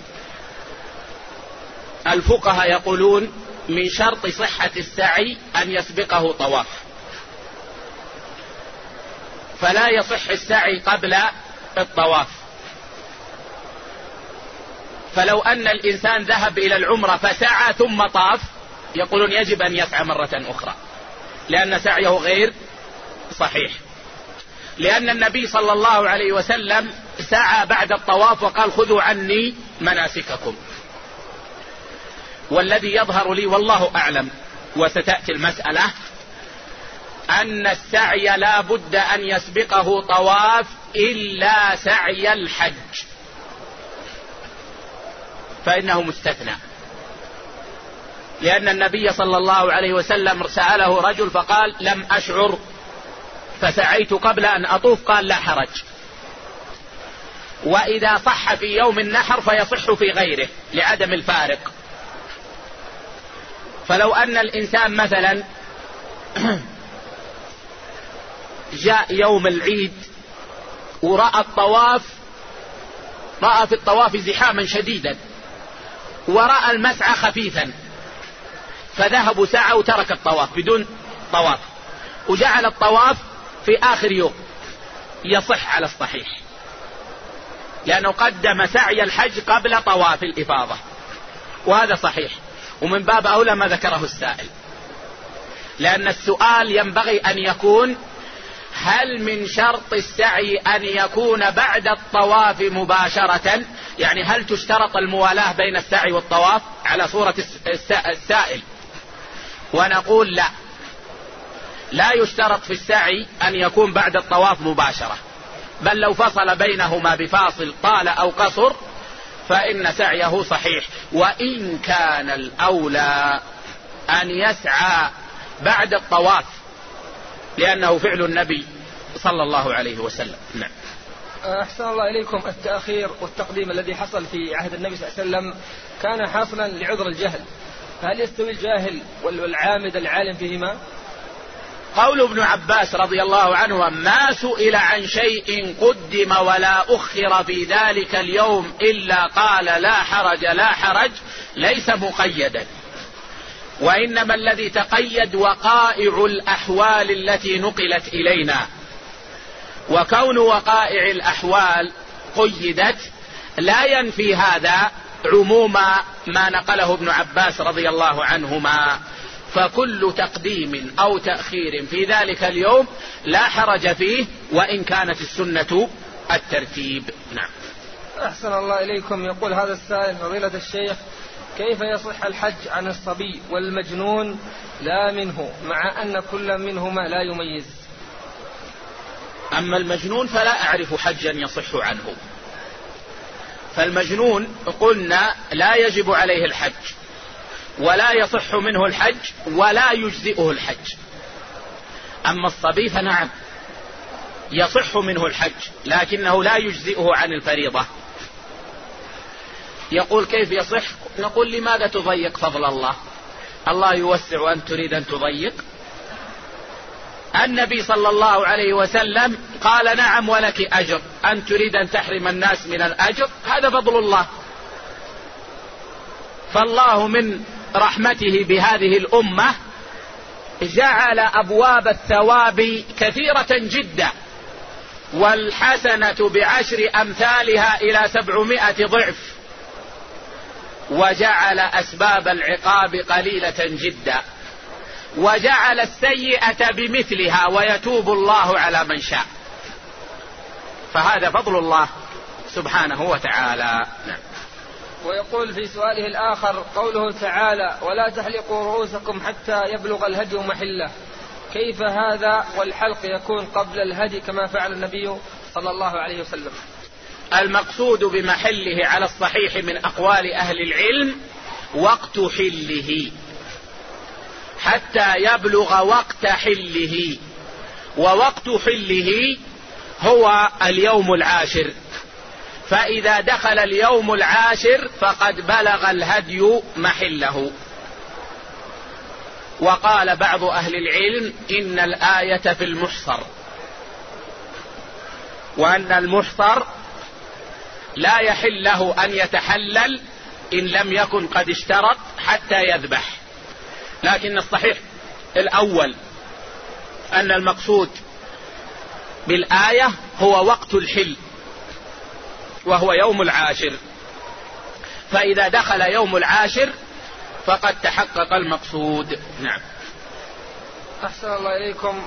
الفقهاء يقولون من شرط صحة السعي أن يسبقه طواف، فلا يصح السعي قبل الطواف. فلو أن الإنسان ذهب إلى العمرة فسعى ثم طاف، يقولون يجب أن يسعى مرة أخرى، لأن سعيه غير صحيح، لأن النبي صلى الله عليه وسلم سعى بعد الطواف وقال خذوا عني مناسككم. والذي يظهر لي والله أعلم وستأتي المسألة أن السعي لا بد أن يسبقه طواف إلا سعي الحج، فإنه مستثنى، لأن النبي صلى الله عليه وسلم سأله رجل فقال لم أشعر فسعيت قبل أن أطوف، قال لا حرج. وإذا صح في يوم النحر فيصح في غيره لعدم الفارق. فلو أن الإنسان مثلا جاء يوم العيد ورأى الطواف، رأى في الطواف زحاما شديدا، ورأى المسعى خفيفا، فذهبوا سعى وترك الطواف بدون طواف، وجعل الطواف في آخر يوم، يصح على الصحيح، لأنه قدم سعي الحج قبل طواف الإفاضة، وهذا صحيح. ومن باب أولى ما ذكره السائل، لأن السؤال ينبغي أن يكون هل من شرط السعي أن يكون بعد الطواف مباشرة؟ يعني هل تشترط الموالاة بين السعي والطواف على صورة السائل؟ ونقول لا يشترط في السعي أن يكون بعد الطواف مباشرة، بل لو فصل بينهما بفاصل طال أو قصر فإن سعيه صحيح، وإن كان الأولى أن يسعى بعد الطواف لأنه فعل النبي صلى الله عليه وسلم. نعم. أحسن الله إليكم، التأخير والتقديم الذي حصل في عهد النبي صلى الله عليه وسلم كان حاصلا لعذر الجهل، فهل يستوي الجاهل والعامد العالم فيهما؟ قول ابن عباس رضي الله عنه: ما سئل عن شيء قدم ولا أخر في ذلك اليوم إلا قال لا حرج لا حرج، ليس مقيدا، وإنما الذي تقيد وقائع الأحوال التي نقلت إلينا، وكون وقائع الأحوال قيدت لا ينفي هذا عموم ما نقله ابن عباس رضي الله عنهما، فكل تقديم أو تأخير في ذلك اليوم لا حرج فيه، وإن كانت السنة الترتيب. نعم. أحسن الله إليكم، يقول هذا السائل: فضيلة الشيخ، كيف يصح الحج عن الصبي والمجنون لا منه، مع أن كل منهما لا يميز؟ أما المجنون فلا أعرف حجا يصح عنه، فالمجنون قلنا لا يجب عليه الحج ولا يصح منه الحج ولا يجزئه الحج. أما الصبي فنعم يصح منه الحج لكنه لا يجزئه عن الفريضة. يقول: كيف يصح؟ نقول: لماذا تضيق فضل الله؟ الله يوسع أن تريد أن تضيق. النبي صلى الله عليه وسلم قال: نعم ولك أجر، أن تريد أن تحرم الناس من الأجر، هذا فضل الله. فالله من رحمته بهذه الأمة جعل أبواب الثواب كثيرة جدا، والحسنة بعشر أمثالها إلى 700 ضعف، وجعل أسباب العقاب قليلة جدا، وجعل السيئة بمثلها، ويتوب الله على من شاء، فهذا فضل الله سبحانه وتعالى. نعم. ويقول في سؤاله الآخر: قوله تعالى: ولا تحلقوا رؤوسكم حتى يبلغ الهدي محله، كيف هذا والحلق يكون قبل الهدي كما فعل النبي صلى الله عليه وسلم؟ المقصود بمحله على الصحيح من أقوال أهل العلم وقت حله، حتى يبلغ وقت حله، ووقت حله هو اليوم العاشر، فإذا دخل اليوم العاشر فقد بلغ الهدي محله. وقال بعض أهل العلم: إن الآية في المحصر، وأن المحصر لا يحل له أن يتحلل إن لم يكن قد اشترط حتى يذبح، لكن الصحيح الأول أن المقصود بالآية هو وقت الحل، وهو يوم العاشر، فإذا دخل يوم العاشر فقد تحقق المقصود. نعم. أحسن الله إليكم،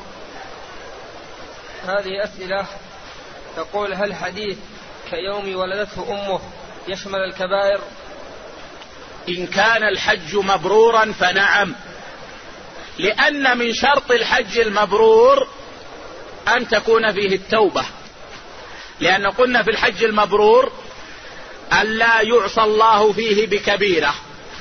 هذه أسئلة تقول: هل حديث كيوم ولدته أمه يشمل الكبائر؟ إن كان الحج مبرورا فنعم، لأن من شرط الحج المبرور أن تكون فيه التوبة، لأن قلنا في الحج المبرور ألا يعصى الله فيه بكبيرة،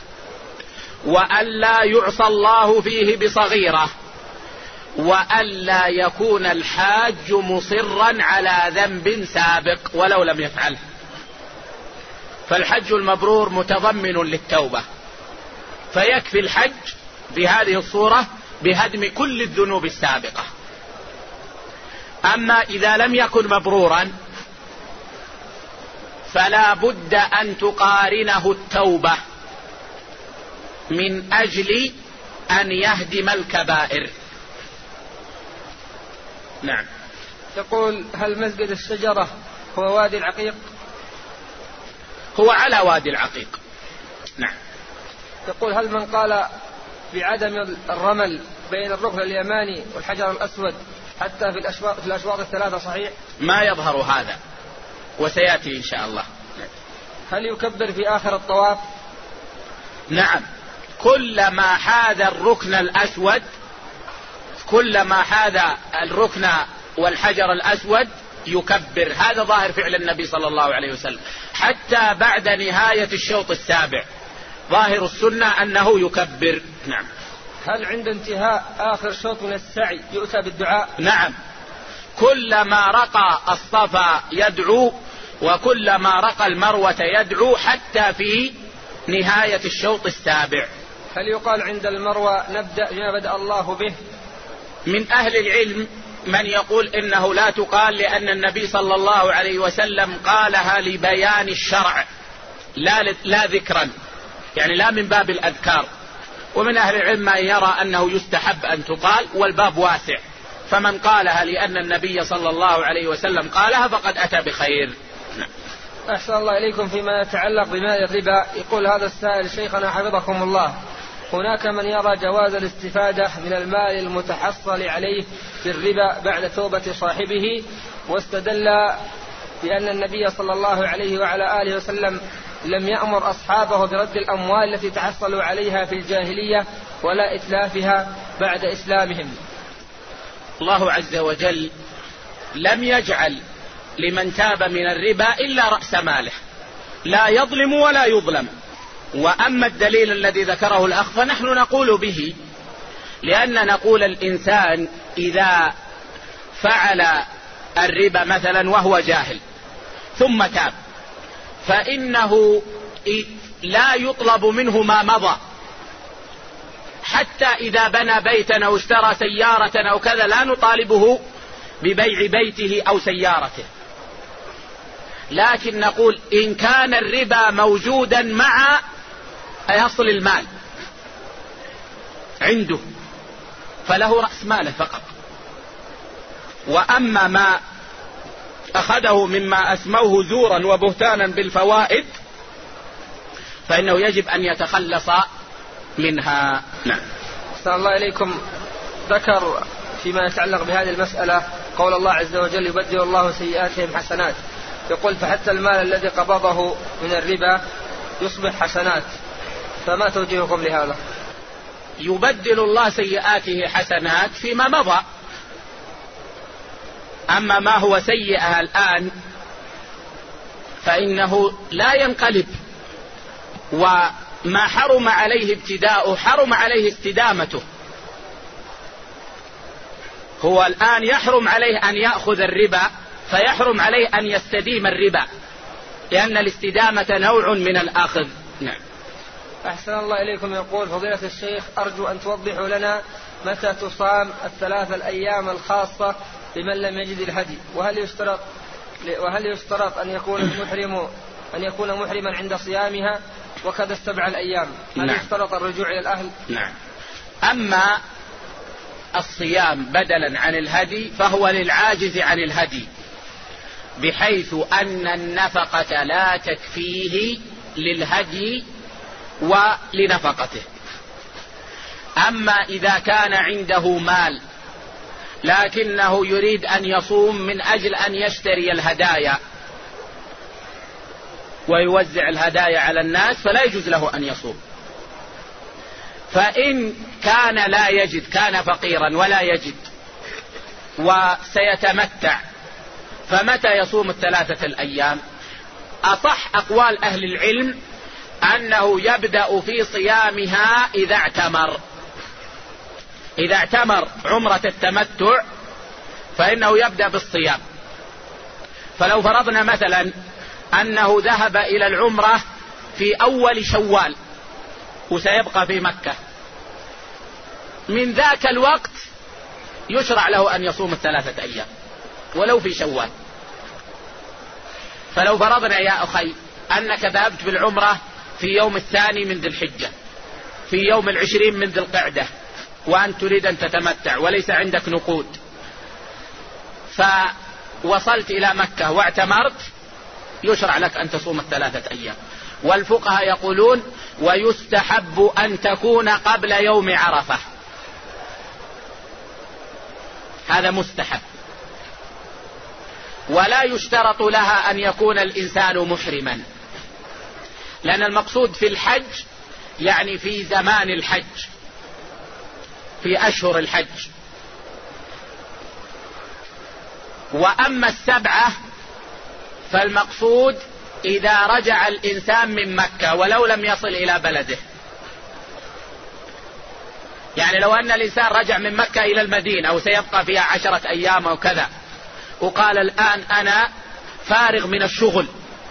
وألا يعصى الله فيه بصغيرة، وألا يكون الحاج مصرا على ذنب سابق ولو لم يفعله. فالحج المبرور متضمن للتوبة، فيكفي الحج بهذه الصورة بهدم كل الذنوب السابقة. أما إذا لم يكن مبرورا فلا بد أن تقارنه التوبة من أجل أن يهدم الكبائر. نعم. يقول: هل مسجد الشجرة هو وادي العقيق؟ هو على وادي العقيق. نعم. يقول: هل من قال بعدم الرمل بين الركن اليماني والحجر الأسود حتى في الأشواط الثلاثة صحيح؟ ما يظهر هذا وسيأتي إن شاء الله. هل يكبر في آخر الطواف؟ نعم، كلما حاذ الركن الأسود، كلما حاذ الركن والحجر الأسود يكبر. هذا ظاهر فعل النبي صلى الله عليه وسلم حتى بعد نهاية الشوط السابع، ظاهر السنة أنه يكبر. نعم. هل عند انتهاء آخر شوط من السعي يؤتى بالدعاء؟ نعم، كلما رقى الصفا يدعو، وكلما رقى المروة يدعو، حتى في نهاية الشوط السابع. هل يقال عند المروة نبدأ بما بدأ الله به؟ من أهل العلم من يقول إنه لا تقال، لأن النبي صلى الله عليه وسلم قالها لبيان الشرع لا ذكرا، يعني لا من باب الأذكار. ومن أهل العلم من يرى أنه يستحب أن تقال، والباب واسع، فمن قالها لأن النبي صلى الله عليه وسلم قالها فقد أتى بخير. أحسن الله إليكم. فيما يتعلق بمال الربا، يقول هذا السائل: شيخنا حفظكم الله، هناك من يرى جواز الاستفادة من المال المتحصل عليه في الربا بعد توبة صاحبه، واستدل بأن النبي صلى الله عليه وعلى آله وسلم لم يأمر أصحابه برد الأموال التي تحصلوا عليها في الجاهلية ولا إتلافها بعد إسلامهم. الله عز وجل لم يجعل لمن تاب من الربا إلا رأس ماله، لا يظلم ولا يظلم. وأما الدليل الذي ذكره الأخ فنحن نقول به، لأن نقول الإنسان إذا فعل الربا مثلا وهو جاهل ثم تاب، فإنه لا يطلب منه ما مضى، حتى إذا بنى بيتا أو اشترى سيارة أو كذا لا نطالبه ببيع بيته أو سيارته، لكن نقول إن كان الربا موجودا مع أصل المال عنده فله رأس ماله فقط. وأما ما أخذه مما أسموه زورا وبهتانا بالفوائد فإنه يجب أن يتخلص منها. نعم. أحسن الله إليكم. ذكر فيما يتعلق بهذه المسألة قول الله عز وجل: يبدل الله سيئاتهم حسنات. يقول: فحتى المال الذي قبضه من الربا يصبح حسنات، فما توجيهكم لهذا؟ يبدل الله سيئاته حسنات فيما مضى، أما ما هو سيئة الآن فإنه لا ينقلب، وما حرم عليه ابتداؤه حرم عليه استدامته. هو الآن يحرم عليه أن يأخذ الربا، فيحرم عليه أن يستديم الربا، لأن الاستدامة نوع من الأخذ. نعم. أحسن الله إليكم. يقول فضيلة الشيخ: أرجو أن توضحوا لنا متى تصام الثلاث الأيام الخاصة لمن لم يجد الهدي، وهل يشترط أن يكون محرما عند صيامها، وكذا السبع الأيام هل نعم. يشترط الرجوع إلى الأهل؟ نعم. أما الصيام بدلا عن الهدي فهو للعاجز عن الهدي، بحيث أن النفقة لا تكفيه للهدي ولنفقته. أما إذا كان عنده مال لكنه يريد أن يصوم من أجل أن يشتري الهدايا ويوزع الهدايا على الناس فلا يجوز له أن يصوم. فإن كان لا يجد، كان فقيرا ولا يجد وسيتمتع، فمتى يصوم الثلاثة الأيام؟ أصح أقوال أهل العلم أنه يبدأ في صيامها إذا اعتمر عمرة التمتع فإنه يبدأ بالصيام. فلو فرضنا مثلا أنه ذهب إلى العمرة في أول شوال وسيبقى في مكة، من ذاك الوقت يشرع له أن يصوم الثلاثة أيام ولو في شوال. فلو فرضنا يا أخي أنك ذهبت بالعمرة في يوم 2 من ذي الحجة، في يوم 20 من ذي القعدة، وأن تريد أن تتمتع وليس عندك نقود، فوصلت إلى مكة واعتمرت، يشرع لك أن تصوم الثلاثة أيام. والفقهاء يقولون: ويستحب أن تكون قبل يوم عرفة، هذا مستحب. ولا يشترط لها أن يكون الإنسان محرما، لأن المقصود في الحج يعني في زمان الحج، في أشهر الحج. وأما السبعة فالمقصود إذا رجع الإنسان من مكة ولو لم يصل إلى بلده. يعني لو أن الإنسان رجع من مكة إلى المدينة أو سيبقى فيها 10 أيام أو كذا، وقال الآن أنا فارغ من الشغل،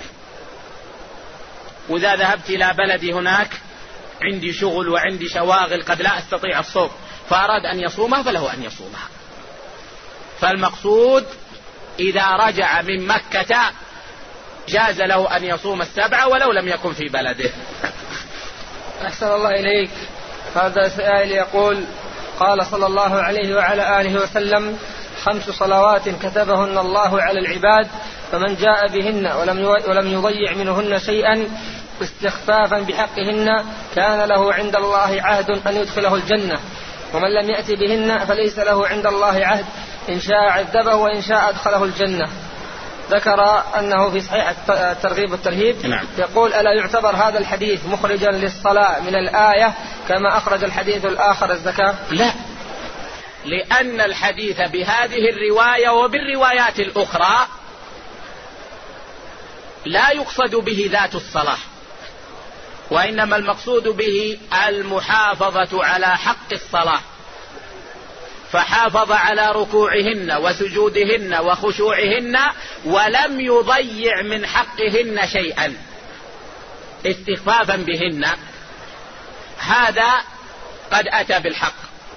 وإذا ذهبت إلى بلدي هناك عندي شغل وعندي شواغل قد لا أستطيع الصوم، فأراد أن يصومها فله أن يصومها. فالمقصود إذا رجع من مكة جاز له أن يصوم السبعة ولو لم يكن في بلده. أحسن الله إليك. هذا سائل يقول: قال صلى الله عليه وعلى آله وسلم: 5 صلوات كتبهن الله على العباد، فمن جاء بهن ولم يضيع منهن شيئا استخفافا بحقهن كان له عند الله عهد أن يدخله الجنة، ومن لم يأتي بهن فليس له عند الله عهد، إن شاء عذبه وإن شاء أدخله الجنة. ذكر أنه في صحيح الترغيب والترهيب. نعم. يقول: ألا يعتبر هذا الحديث مخرجا للصلاة من الآية كما أخرج الحديث الآخر الزكاة؟ لا، لأن الحديث بهذه الرواية وبالروايات الأخرى لا يقصد به ذات الصلاة، وإنما المقصود به المحافظة على حق الصلاة، فحافظ على ركوعهن وسجودهن وخشوعهن ولم يضيع من حقهن شيئا استخفافا بهن، هذا قد أتى بالحق.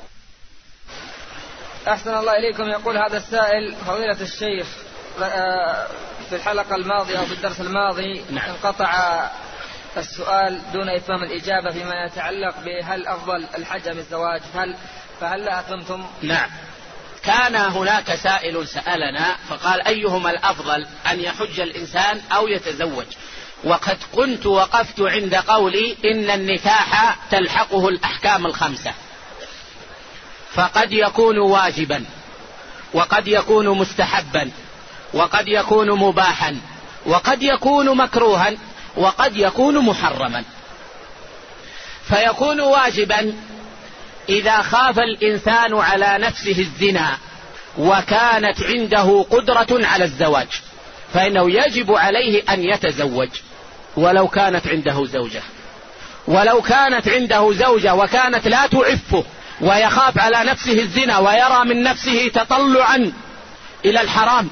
أحسن الله إليكم. يقول هذا السائل: فضيلة الشيخ، في الحلقة الماضية أو في الدرس الماضي انقطع السؤال دون إتمام الإجابة فيما يتعلق بهل أفضل الحج أم الزواج، فهل لا أتممتم؟ نعم، كان هناك سائل سألنا فقال: أيهما الأفضل، أن يحج الإنسان أو يتزوج؟ وقد كنت وقفت عند قولي إن النكاح تلحقه الأحكام ال5، فقد يكون واجبا، وقد يكون مستحبا، وقد يكون مباحا، وقد يكون مكروها، وقد يكون محرما. فيكون واجبا إذا خاف الإنسان على نفسه الزنا وكانت عنده قدرة على الزواج، فإنه يجب عليه أن يتزوج ولو كانت عنده زوجة. ولو كانت عنده زوجة وكانت لا تعفه ويخاف على نفسه الزنا ويرى من نفسه تطلعا إلى الحرام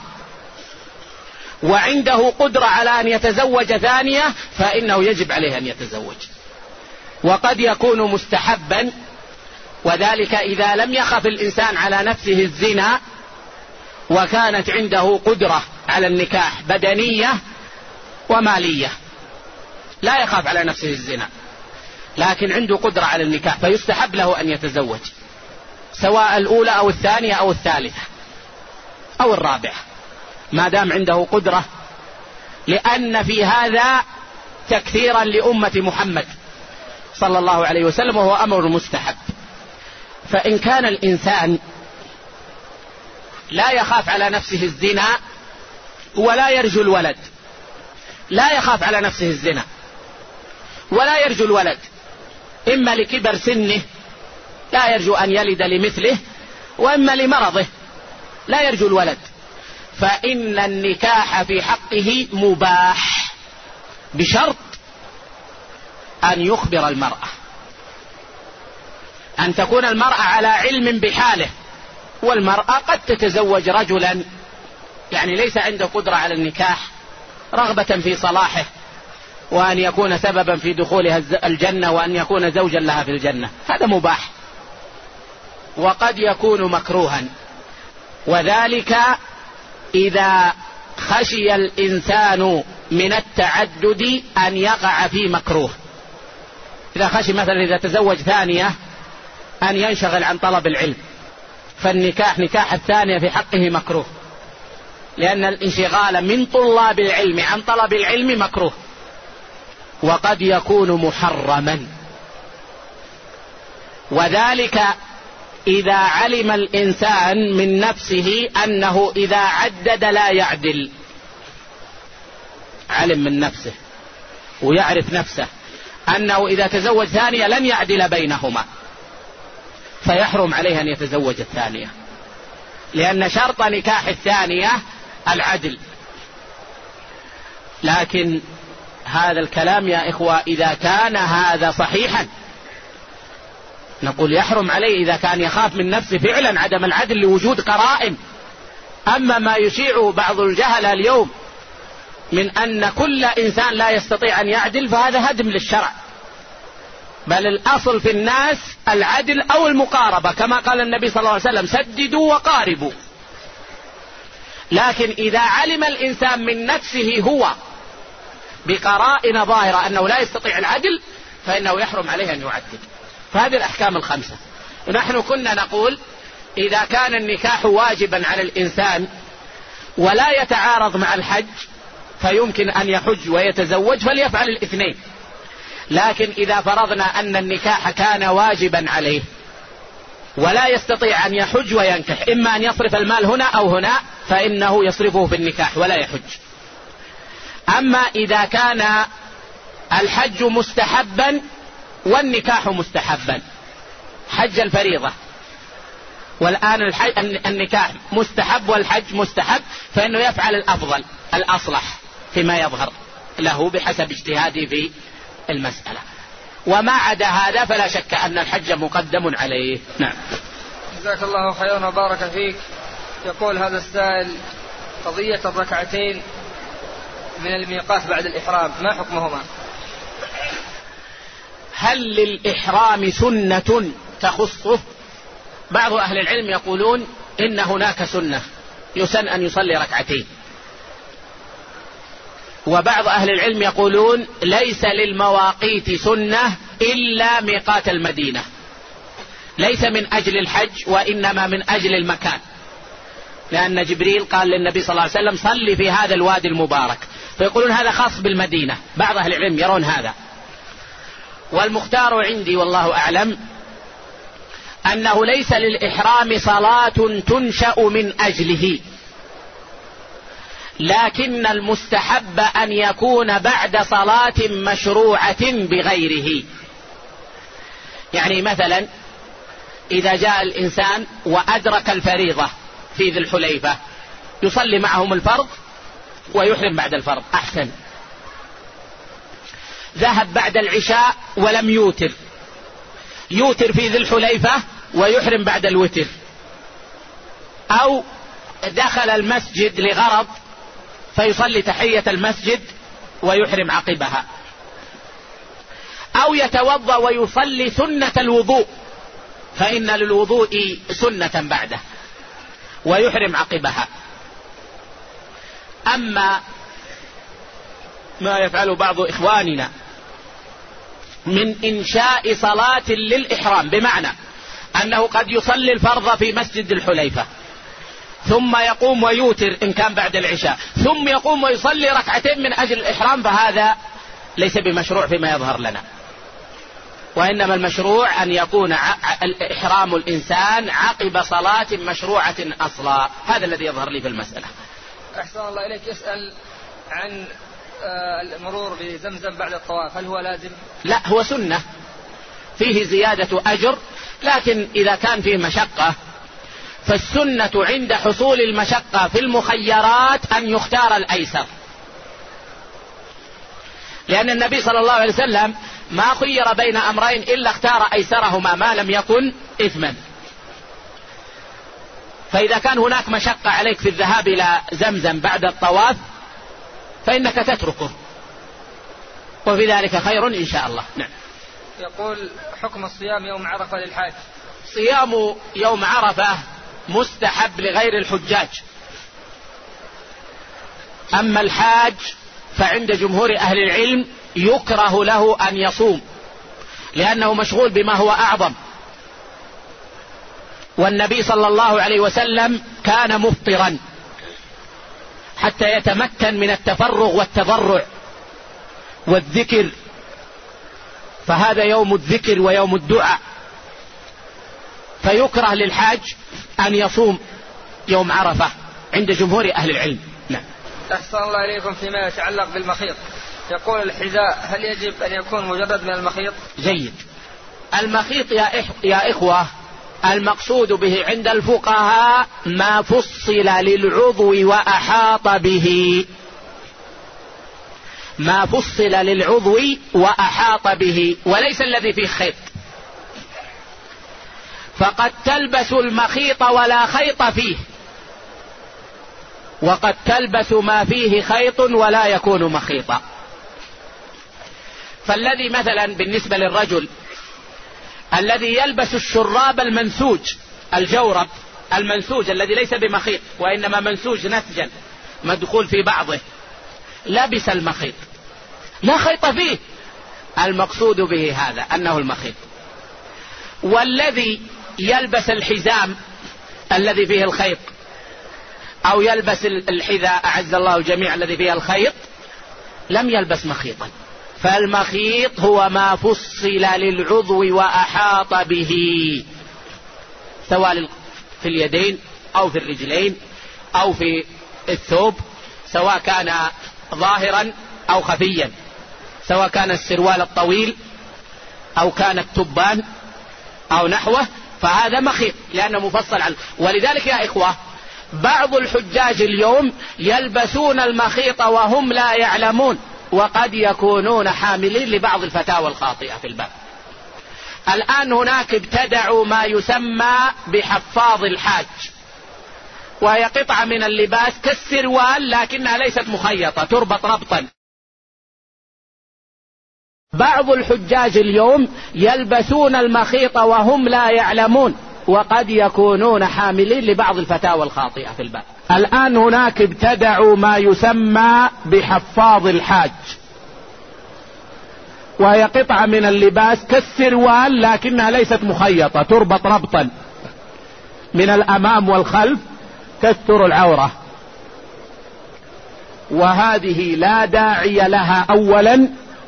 وعنده قدرة على أن يتزوج ثانية، فإنه يجب عليه أن يتزوج. وقد يكون مستحبا، وذلك إذا لم يخف الإنسان على نفسه الزنا وكانت عنده قدرة على النكاح بدنية ومالية، لا يخاف على نفسه الزنا لكن عنده قدرة على النكاح، فيستحب له أن يتزوج، سواء الأولى أو الثانية أو الثالثة أو الرابعة، ما دام عنده قدرة، لأن في هذا تكثيرا لأمة محمد صلى الله عليه وسلم، وهو أمر مستحب. فإن كان الإنسان لا يخاف على نفسه الزنا ولا يرجو الولد، لا يخاف على نفسه الزنا ولا يرجو الولد، إما لكبر سنه لا يرجو أن يلد لمثله، وإما لمرضه لا يرجو الولد، فإن النكاح في حقه مباح بشرط أن يخبر المرأة، أن تكون المرأة على علم بحاله. والمرأة قد تتزوج رجلا يعني ليس عنده قدرة على النكاح رغبة في صلاحه وأن يكون سببا في دخولها الجنة وأن يكون زوجا لها في الجنة، هذا مباح. وقد يكون مكروها، وذلك إذا خشي الإنسان من التعدد أن يقع في مكروه. إذا خشي مثلا إذا تزوج ثانية أن ينشغل عن طلب العلم، فالنكاح الثانية في حقه مكروه، لأن الانشغال من طلاب العلم عن طلب العلم مكروه. وقد يكون محرما، وذلك إذا علم الإنسان من نفسه أنه إذا عدد لا يعدل، علم من نفسه ويعرف نفسه أنه إذا تزوج ثانية لن يعدل بينهما، فيحرم عليه أن يتزوج الثانية، لأن شرط نكاح الثانية العدل. لكن هذا الكلام يا إخوة إذا كان هذا صحيحا نقول يحرم عليه إذا كان يخاف من نفسه فعلا عدم العدل لوجود قرائن. أما ما يشيعه بعض الجهلة اليوم من أن كل إنسان لا يستطيع أن يعدل، فهذا هدم للشرع، بل الأصل في الناس العدل أو المقاربة، كما قال النبي صلى الله عليه وسلم سددوا وقاربوا. لكن إذا علم الإنسان من نفسه هو بقرائن ظاهرة أنه لا يستطيع العدل فإنه يحرم عليه أن يعدل. فهذه الأحكام الخمسة. ونحن كنا نقول إذا كان النكاح واجبا على الإنسان ولا يتعارض مع الحج فيمكن أن يحج ويتزوج فليفعل الاثنين. لكن إذا فرضنا أن النكاح كان واجبا عليه ولا يستطيع أن يحج وينكح، إما أن يصرف المال هنا أو هنا، فإنه يصرفه في النكاح ولا يحج. أما إذا كان الحج مستحبا والنكاح مستحبا، حج الفريضة والآن النكاح مستحب والحج مستحب، فإنه يفعل الأفضل الأصلح فيما يظهر له بحسب اجتهاده في المسألة. وما عدا هذا فلا شك أن الحج مقدم عليه. نعم. جزاك الله خيرا وبارك فيك. يقول هذا السائل قضية الركعتين من الميقات بعد الإحرام ما حكمهما؟ هل للإحرام سنة تخصه؟ بعض أهل العلم يقولون إن هناك سنة يسن أن يصلي ركعتين، وبعض أهل العلم يقولون ليس للمواقيت سنة إلا ميقات المدينة، ليس من أجل الحج وإنما من أجل المكان، لأن جبريل قال للنبي صلى الله عليه وسلم صلي في هذا الوادي المبارك، فيقولون هذا خاص بالمدينة. بعض أهل العلم يرون هذا، والمختار عندي والله أعلم أنه ليس للإحرام صلاة تنشأ من أجله، لكن المستحب أن يكون بعد صلاة مشروعة بغيره. يعني مثلا إذا جاء الإنسان وأدرك الفريضة في ذي الحليفة يصلي معهم الفرض ويحرم بعد الفرض أحسن. ذهب بعد العشاء ولم يوتر، يوتر في ذي الحليفة ويحرم بعد الوتر. أو دخل المسجد لغرض فيصلي تحية المسجد ويحرم عقبها. أو يتوضأ ويصلي سنة الوضوء فإن للوضوء سنة بعده ويحرم عقبها. أما ما يفعل بعض إخواننا من إنشاء صلاة للإحرام، بمعنى أنه قد يصلي الفرض في مسجد الحليفة ثم يقوم ويوتر إن كان بعد العشاء ثم يقوم ويصلي ركعتين من أجل الإحرام، فهذا ليس بمشروع فيما يظهر لنا، وإنما المشروع أن يكون إحرام الإنسان عقب صلاة مشروعة أصلا. هذا الذي يظهر لي في المسألة. أحسن الله إليك. يسأل عن المرور بزمزم بعد الطواف، هل هو لازم؟ لا، هو سنة فيه زيادة أجر، لكن إذا كان فيه مشقة فالسنة عند حصول المشقة في المخيرات أن يختار الأيسر، لأن النبي صلى الله عليه وسلم ما خير بين أمرين إلا اختار أيسرهما ما لم يكن إثما. فإذا كان هناك مشقة عليك في الذهاب إلى زمزم بعد الطواف فإنك تتركه، وفي ذلك خير إن شاء الله. نعم. يقول حكم الصيام يوم عرفة للحاج. صيام يوم عرفة مستحب لغير الحجاج، أما الحاج فعند جمهور أهل العلم يكره له أن يصوم لأنه مشغول بما هو أعظم، والنبي صلى الله عليه وسلم كان مفطرا حتى يتمكن من التفرغ والتضرع والذكر، فهذا يوم الذكر ويوم الدعاء، فيكره للحاج أن يصوم يوم عرفة عند جمهور أهل العلم. نعم. أحسن الله إليكم. فيما يتعلق بالمخيط، يقول الحذاء هل يجب أن يكون مجرد من المخيط؟ جيد. المخيط يا إخوة المقصود به عند الفقهاء ما فصل للعضو وأحاط به، ما فصل للعضو وأحاط به، وليس الذي فيه خيط. فقد تلبس المخيط ولا خيط فيه، وقد تلبس ما فيه خيط ولا يكون مخيطا. فالذي مثلا بالنسبة للرجل الذي يلبس الشراب المنسوج، الجورب المنسوج الذي ليس بمخيط وإنما منسوج نسجا مدخول في بعضه، لبس المخيط لا خيط فيه، المقصود به هذا أنه المخيط. والذي يلبس الحزام الذي فيه الخيط أو يلبس الحذاء أعز الله الجميع الذي فيه الخيط لم يلبس مخيطا. فالمخيط هو ما فصل للعضو وأحاط به، سواء في اليدين أو في الرجلين أو في الثوب، سواء كان ظاهرا أو خفيا، سواء كان السروال الطويل أو كان التبان أو نحوه، فهذا مخيط لأنه مفصل عنه. ولذلك يا إخوة بعض الحجاج اليوم يلبسون المخيط وهم لا يعلمون، وقد يكونون حاملين لبعض الفتاوى الخاطئة في الباب. الآن هناك ابتدعوا ما يسمى بحفاظ الحاج، وهي قطعة من اللباس كالسروال لكنها ليست مخيطة، تربط ربطا. بعض الحجاج اليوم يلبسون المخيط وهم لا يعلمون، وقد يكونون حاملين لبعض الفتاوى الخاطئة في الباب. الآن هناك ابتدعوا ما يسمى بحفاظ الحاج، وهي قطعة من اللباس كالسروال لكنها ليست مخيطة، تربط ربطا من الأمام والخلف تستر العورة، وهذه لا داعي لها أولا،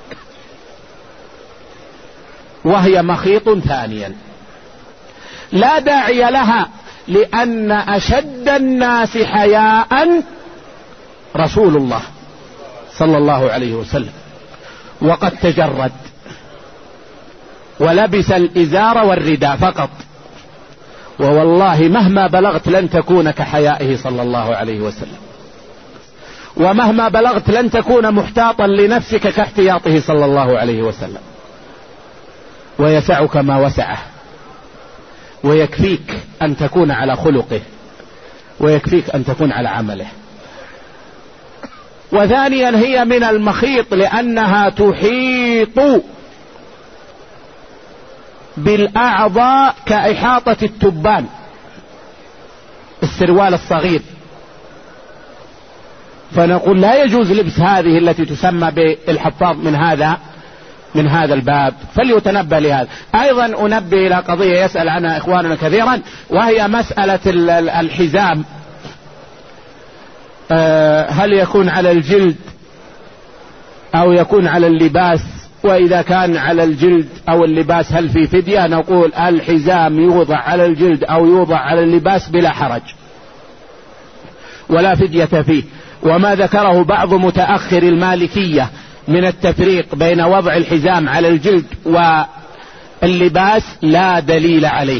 وهي مخيط ثانيا. لا داعي لها لأن أشد الناس حياء رسول الله صلى الله عليه وسلم، وقد تجرد ولبس الإزار والرداء فقط، ووالله مهما بلغت لن تكون كحيائه صلى الله عليه وسلم، ومهما بلغت لن تكون محتاطا لنفسك كاحتياطه صلى الله عليه وسلم. ويسعك ما وسعه، ويكفيك أن تكون على خلقه، ويكفيك أن تكون على عمله. وثانيا هي من المخيط لأنها تحيط بالأعضاء كإحاطة التبان، السروال الصغير. فنقول لا يجوز لبس هذه التي تسمى بالحفاظ من هذا الباب، فليتنبه لهذا. أيضا أنبه إلى قضية يسأل عنها إخواننا كثيرا، وهي مسألة الحزام، هل يكون على الجلد أو يكون على اللباس؟ وإذا كان على الجلد أو اللباس هل في فدية؟ نقول الحزام يوضع على الجلد أو يوضع على اللباس بلا حرج ولا فدية فيه. وما ذكره بعض متأخر المالكية من التفريق بين وضع الحزام على الجلد واللباس لا دليل عليه،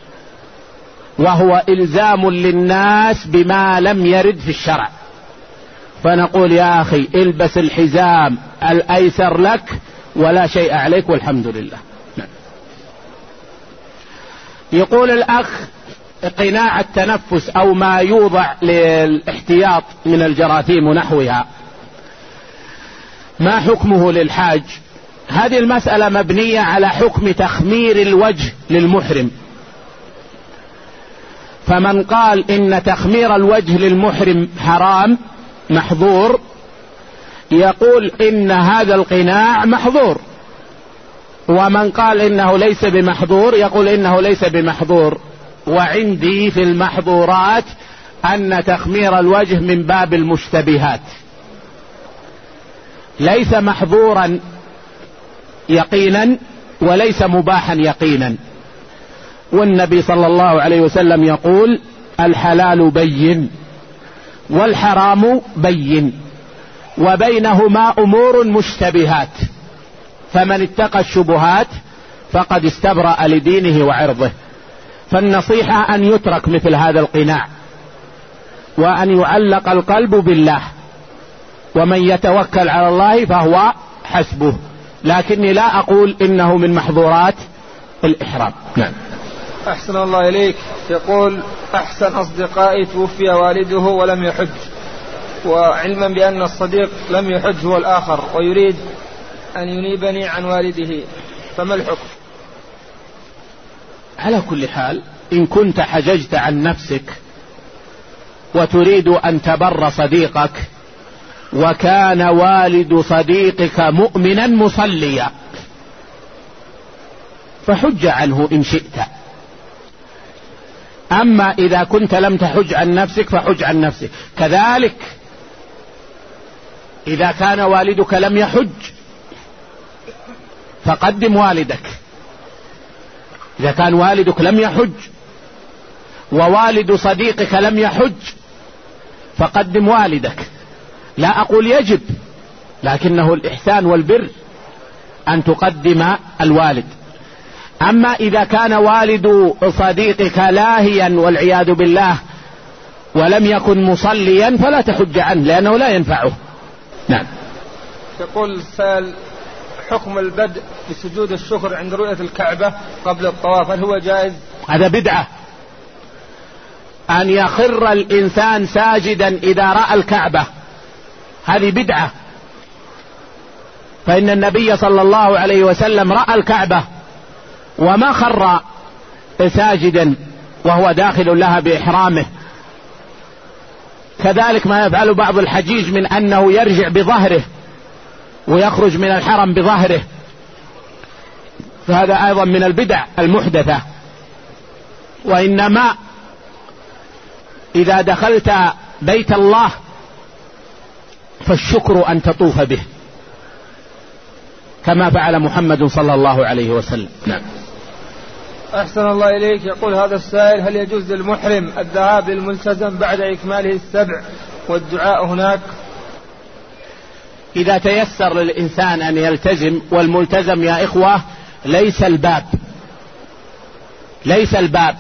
وهو إلزام للناس بما لم يرد في الشرع. فنقول يا أخي البس الحزام الأيسر لك ولا شيء عليك والحمد لله. يقول الأخ قناع التنفس أو ما يوضع للاحتياط من الجراثيم ونحوها، ما حكمه للحاج؟ هذه المسألة مبنية على حكم تخمير الوجه للمحرم. فمن قال إن تخمير الوجه للمحرم حرام محظور، يقول إن هذا القناع محظور. ومن قال إنه ليس بمحظور يقول إنه ليس بمحظور. وعندي في المحظورات أن تخمير الوجه من باب المشتبهات، ليس محظورا يقينا وليس مباحا يقينا. والنبي صلى الله عليه وسلم يقول الحلال بين والحرام بين وبينهما أمور مشتبهات فمن اتقى الشبهات فقد استبرأ لدينه وعرضه. فالنصيحة أن يترك مثل هذا القناع وأن يعلق القلب بالله، ومن يتوكل على الله فهو حسبه، لكني لا أقول إنه من محظورات الإحرام. نعم. أحسن الله إليك. يقول أحسن أصدقائي توفي والده ولم يحج، وعلما بأن الصديق لم يحج هو الآخر ويريد أن ينيبني عن والده، فما الحكم؟ على كل حال إن كنت حججت عن نفسك وتريد أن تبر صديقك وكان والد صديقك مؤمنا مصليا فحج عنه إن شئت. أما إذا كنت لم تحج عن نفسك فحج عن نفسك. كذلك إذا كان والدك لم يحج فقدم والدك. إذا كان والدك لم يحج ووالد صديقك لم يحج فقدم والدك. لا أقول يجب، لكنه الإحسان والبر أن تقدم الوالد. أما إذا كان والد صديقك لاهيا والعياذ بالله ولم يكن مصليا فلا تحج عنه لأنه لا ينفعه. نعم. يقول السائل حكم البدء بسجود الشكر عند رؤية الكعبة قبل الطواف، هل هو جائز؟ هذا بدعة. أن يخر الإنسان ساجدا إذا رأى الكعبة هذه بدعة، فإن النبي صلى الله عليه وسلم رأى الكعبة وما خر ساجدا وهو داخل لها بإحرامه. كذلك ما يفعل بعض الحجيج من أنه يرجع بظهره ويخرج من الحرم بظهره، فهذا أيضا من البدع المحدثة. وإنما إذا دخلت بيت الله فالشكر أن تطوف به كما فعل محمد صلى الله عليه وسلم. نعم. أحسن الله إليك. يقول هذا السائل هل يجوز للمحرم الذهاب للملتزم بعد إكماله 7 والدعاء هناك؟ إذا تيسر للإنسان أن يلتزم، والملتزم يا إخوة ليس الباب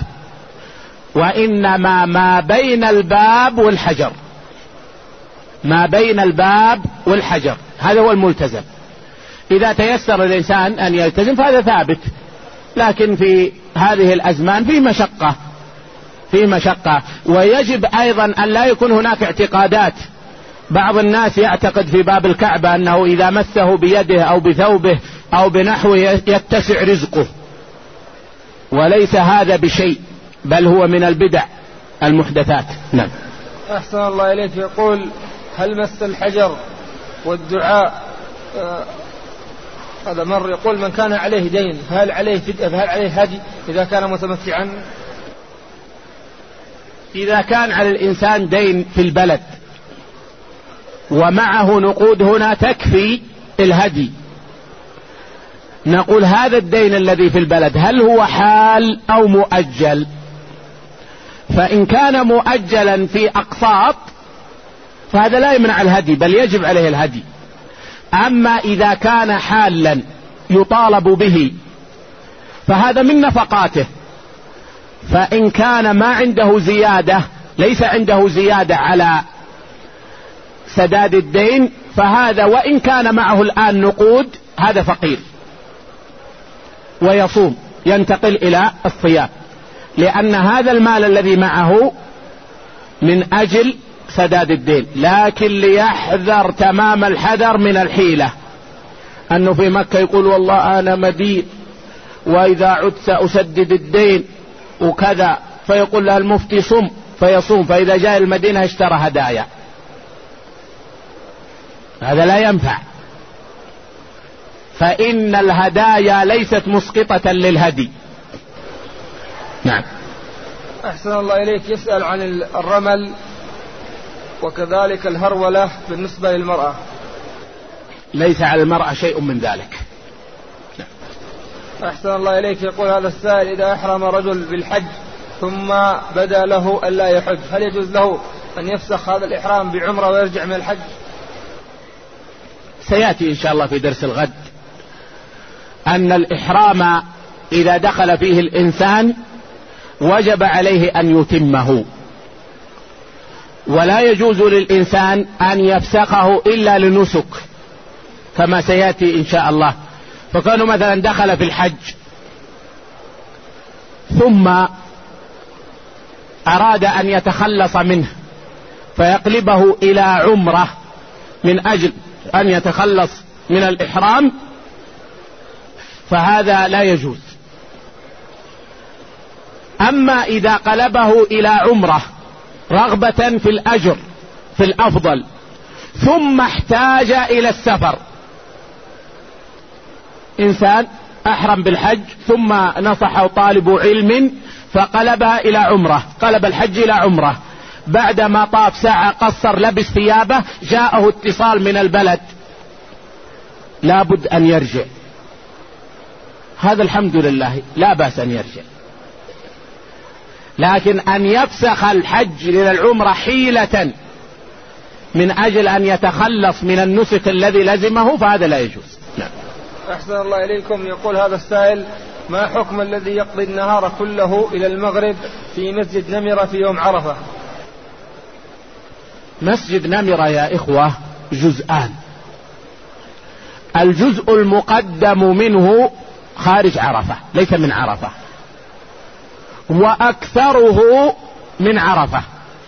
وإنما ما بين الباب والحجر، ما بين الباب والحجر هذا هو الملتزم. إذا تيسر الإنسان أن يلتزم فهذا ثابت، لكن في هذه الأزمان في مشقة ويجب أيضا أن لا يكون هناك اعتقادات. بعض الناس يعتقد في باب الكعبة أنه إذا مسه بيده أو بثوبه أو بنحوه يتسع رزقه، وليس هذا بشيء، بل هو من البدع المحدثات. نعم. أحسن الله إليك. يقول هل مس الحجر والدعاء هذا مر. يقول من كان عليه دين فهل عليه فدية، فهل عليه هدي إذا كان متمتعا؟ إذا كان على الإنسان دين في البلد ومعه نقود هنا تكفي الهدي، نقول هذا الدين الذي في البلد هل هو حال أو مؤجل؟ فإن كان مؤجلا في أقساط فهذا لا يمنع الهدي بل يجب عليه الهدي. أما إذا كان حالا يطالب به فهذا من نفقاته، فإن كان ما عنده زيادة، ليس عنده زيادة على سداد الدين، فهذا وإن كان معه الآن نقود هذا فقير ويصوم، ينتقل إلى الصيام، لأن هذا المال الذي معه من أجل سداد الدين. لكن ليحذر تمام الحذر من الحيلة، أنه في مكة يقول والله أنا مدين وإذا عدت سأسدد الدين وكذا، فيقول له المفتي صم فيصوم، فإذا جاء المدينة اشترى هدايا. هذا لا ينفع، فإن الهدايا ليست مسقطة للهدي. نعم. أحسن الله إليك. يسأل عن الرمل وكذلك الهرولة بالنسبة للمرأة. ليس على المرأة شيء من ذلك. أحسن الله إليك. يقول هذا السائل: إذا أحرم رجل بالحج ثم بدا له ألا يحج، هل يجوز له أن يفسخ هذا الإحرام بعمرة ويرجع من الحج؟ سيأتي إن شاء الله في درس الغد أن الإحرام إذا دخل فيه الإنسان وجب عليه أن يتمه، ولا يجوز للإنسان أن يفسخه إلا لنسك كما سيأتي إن شاء الله. فكانوا مثلا دخل في الحج ثم أراد أن يتخلص منه فيقلبه إلى عمرة من أجل أن يتخلص من الإحرام، فهذا لا يجوز. أما إذا قلبه إلى عمرة رغبة في الأجر في الأفضل ثم احتاج إلى السفر، إنسان أحرم بالحج ثم نصحه طالب علم فقلبها إلى عمرة، قلب الحج إلى عمرة، بعدما طاف ساعة قصر لبس ثيابه جاءه اتصال من البلد لابد أن يرجع، هذا الحمد لله لا بأس أن يرجع. لكن أن يفسخ الحج إلى العمرة حيلة من أجل أن يتخلص من النسك الذي لزمه فهذا لا يجوز. نعم. أحسن الله إليكم. يقول هذا السائل: ما حكم الذي يقضي النهار كله إلى المغرب في مسجد نمرة في يوم عرفة؟ مسجد نمرة يا إخوة جزءان، الجزء المقدم منه خارج عرفة ليس من عرفة، وأكثره من عرفة.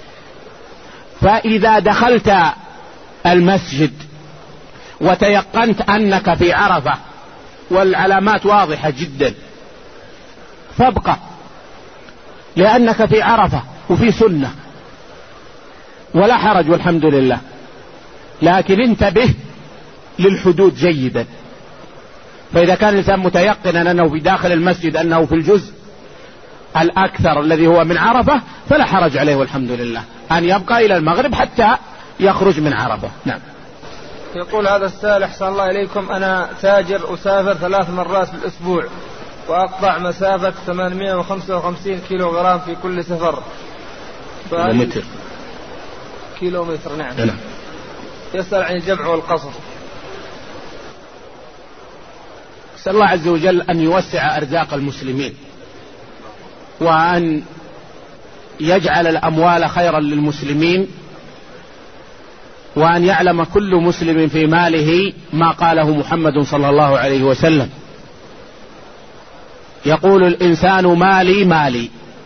فإذا دخلت المسجد وتيقنت أنك في عرفة والعلامات واضحة جدا فابقى، لأنك في عرفة وفي سنة ولا حرج والحمد لله. لكن انتبه للحدود جيدا، فإذا كان الإنسان متيقنا أنه في داخل المسجد أنه في الجزء الأكثر الذي هو من عرفة فلا حرج عليه والحمد لله أن يبقى إلى المغرب حتى يخرج من عرفة. نعم. يقول هذا السائل: أحسن الله إليكم، أنا تاجر أسافر 3 مرات في الأسبوع وأقطع مسافة 855 كيلوغرام في كل سفر. كيلومتر. نعم. يسأل عن الجمع والقصر. أسأل الله عز وجل أن يوسع أرزاق المسلمين وأن يجعل الأموال خيرا للمسلمين، وأن يعلم كل مسلم في ماله ما قاله محمد صلى الله عليه وسلم: يقول الإنسان مالي مالي،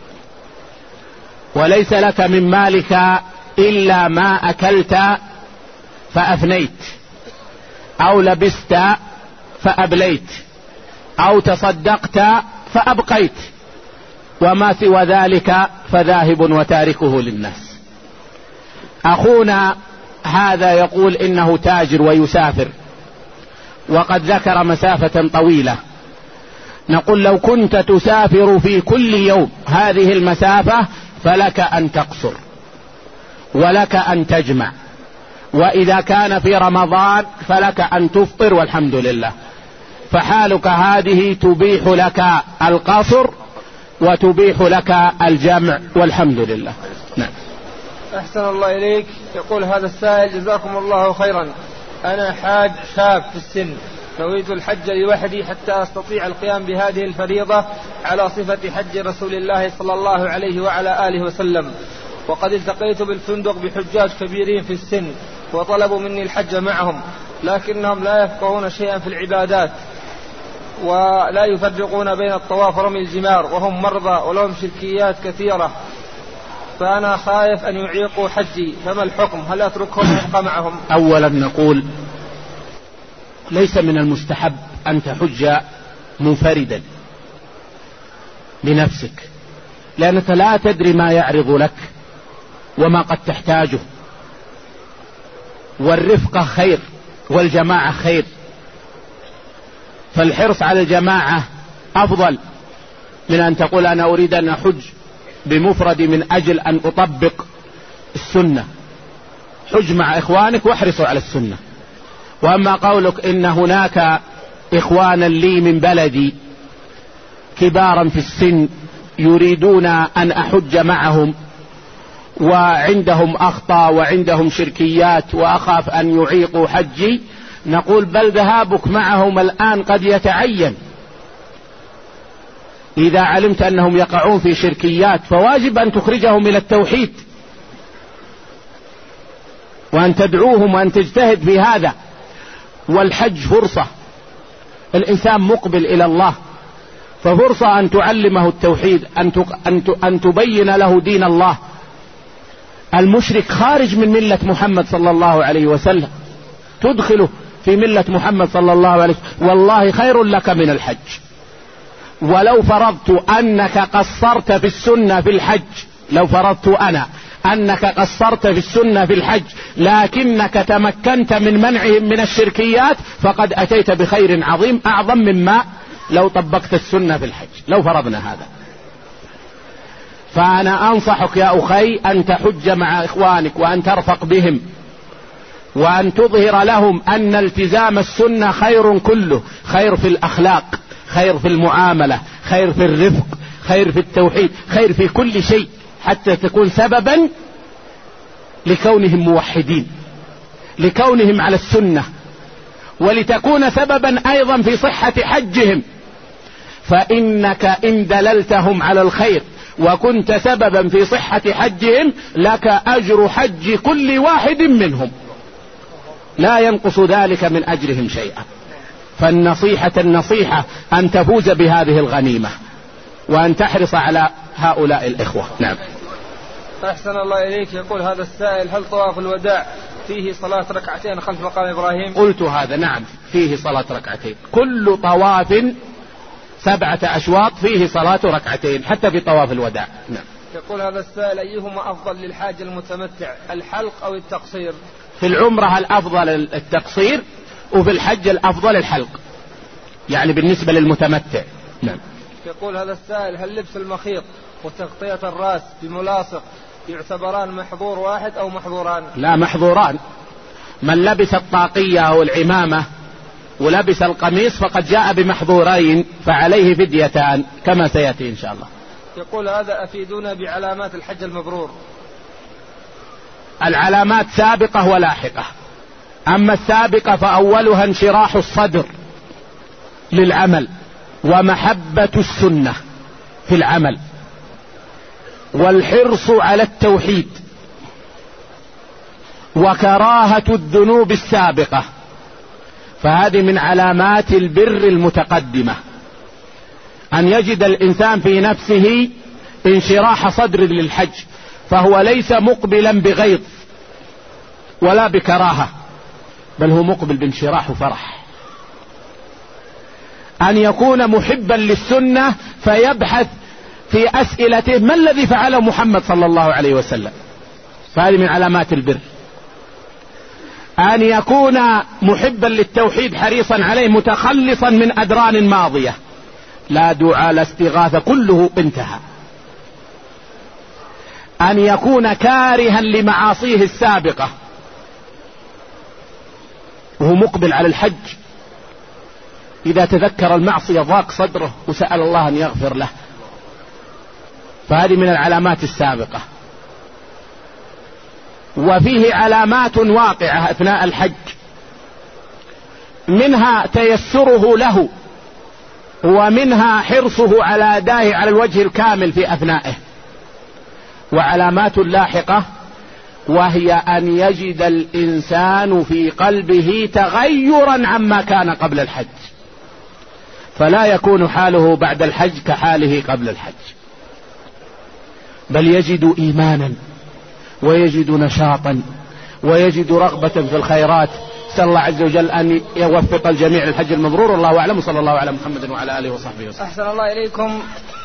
وليس لك من مالك إلا ما أكلت فأفنيت، أو لبست فأبليت، أو تصدقت فأبقيت، وما سوى ذلك فذاهب وتاركه للناس. أخونا هذا يقول إنه تاجر ويسافر وقد ذكر مسافة طويلة، نقول لو كنت تسافر في كل يوم هذه المسافة فلك أن تقصر ولك أن تجمع، وإذا كان في رمضان فلك أن تفطر والحمد لله. فحالك هذه تبيح لك القصر وتبيح لك الجمع والحمد لله. نعم. أحسن الله إليك. يقول هذا السائل: جزاكم الله خيرا، أنا حاج شاب في السن، نويت الحج لوحدي حتى أستطيع القيام بهذه الفريضة على صفة حج رسول الله صلى الله عليه وعلى آله وسلم، وقد التقيت بالفندق بحجاج كبيرين في السن وطلبوا مني الحج معهم، لكنهم لا يفقهون شيئا في العبادات ولا يفرقون بين الطواف ورمي الجمار، وهم مرضى ولهم شركيات كثيرة، فأنا خايف أن يعيقوا حجي، فما الحكم؟ هل أتركهم وأبقى معهم؟ أولا نقول ليس من المستحب أن تحج منفردا لنفسك، لأنك لا تدري ما يعرض لك وما قد تحتاجه، والرفقة خير والجماعة خير، فالحرص على الجماعة أفضل من أن تقول أنا أريد أن أحج بمفردي من أجل أن أطبق السنة. حج مع إخوانك واحرصوا على السنة. وأما قولك إن هناك إخوانا لي من بلدي كبارا في السن يريدون أن أحج معهم وعندهم أخطاء وعندهم شركيات وأخاف أن يعيقوا حجي، نقول بل ذهابك معهم الآن قد يتعين. إذا علمت أنهم يقعون في شركيات فواجب أن تخرجهم إلى التوحيد وأن تدعوهم وأن تجتهد في هذا. والحج فرصة، الإنسان مقبل إلى الله، ففرصة أن تعلمه التوحيد، أن تبين له دين الله. المشرك خارج من ملة محمد صلى الله عليه وسلم، تدخله في ملة محمد صلى الله عليه وسلم والله خير لك من الحج. ولو فرضت أنك قصرت في السنة في الحج، لو فرضت أنا أنك قصرت في السنة في الحج لكنك تمكنت من منعهم من الشركيات، فقد أتيت بخير عظيم أعظم مما لو طبقت السنة في الحج، لو فرضنا هذا. فأنا أنصحك يا أخي أن تحج مع إخوانك وأن ترفق بهم وأن تظهر لهم أن التزام السنة خير كله، خير في الأخلاق، خير في المعاملة، خير في الرفق، خير في التوحيد، خير في كل شيء، حتى تكون سببا لكونهم موحدين، لكونهم على السنة، ولتكون سببا أيضا في صحة حجهم. فإنك إن دللتهم على الخير وكنت سببا في صحة حجهم لك أجر حج كل واحد منهم، لا ينقص ذلك من أجرهم شيئا. النصيحة أن تفوز بهذه الغنيمة وأن تحرص على هؤلاء الإخوة. نعم. أحسن الله إليك. يقول هذا السائل: هل طواف الوداع فيه صلاة ركعتين خلف مقام إبراهيم؟ قلت هذا، نعم فيه صلاة ركعتين، كل طواف 7 أشواط فيه صلاة ركعتين حتى في طواف الوداع. نعم. يقول هذا السائل: أيهما أفضل للحاج المتمتع، الحلق أو التقصير؟ في العمرة الأفضل التقصير، وفي الحج الأفضل الحلق، يعني بالنسبة للمتمتع. نعم. يقول هذا السائل: هل لبس المخيط وتغطية الرأس بملاصق يعتبران محظور واحد أو محظوران؟ لا، محظوران. من لبس الطاقية أو العمامة ولبس القميص فقد جاء بمحظورين، فعليه فديتان كما سيأتي إن شاء الله. يقول هذا: أفيدونا بعلامات الحج المبرور. العلامات سابقة ولاحقة. أما السابقة فأولها انشراح الصدر للعمل ومحبة السنة في العمل والحرص على التوحيد وكراهة الذنوب السابقة، فهذه من علامات البر المتقدمة، أن يجد الإنسان في نفسه انشراح صدر للحج، فهو ليس مقبلا بغيظ ولا بكراهة، بل هو مقبل بانشراح وفرح. أن يكون محبا للسنة فيبحث في أسئلته ما الذي فعله محمد صلى الله عليه وسلم، فهذه من علامات البر. أن يكون محبا للتوحيد حريصا عليه متخلصا من أدران ماضية، لا دعاء لا استغاثة، كله انتهى. أن يكون كارها لمعاصيه السابقة وهو مقبل على الحج، إذا تذكر المعصية ضاق صدره وسأل الله أن يغفر له، فهذه من العلامات السابقة. وفيه علامات واقعة أثناء الحج، منها تيسره له ومنها حرصه على أدائه على الوجه الكامل في أثنائه. وعلامات لاحقة، وهي أن يجد الإنسان في قلبه تغيرا عما كان قبل الحج، فلا يكون حاله بعد الحج كحاله قبل الحج، بل يجد إيمانا ويجد نشاطا ويجد رغبة في الخيرات. نسأل الله عز وجل أن يوفق الجميع للحج المبرور، والله أعلم، صلى الله على محمد وعلى آله وصحبه وسلم. أحسن الله إليكم.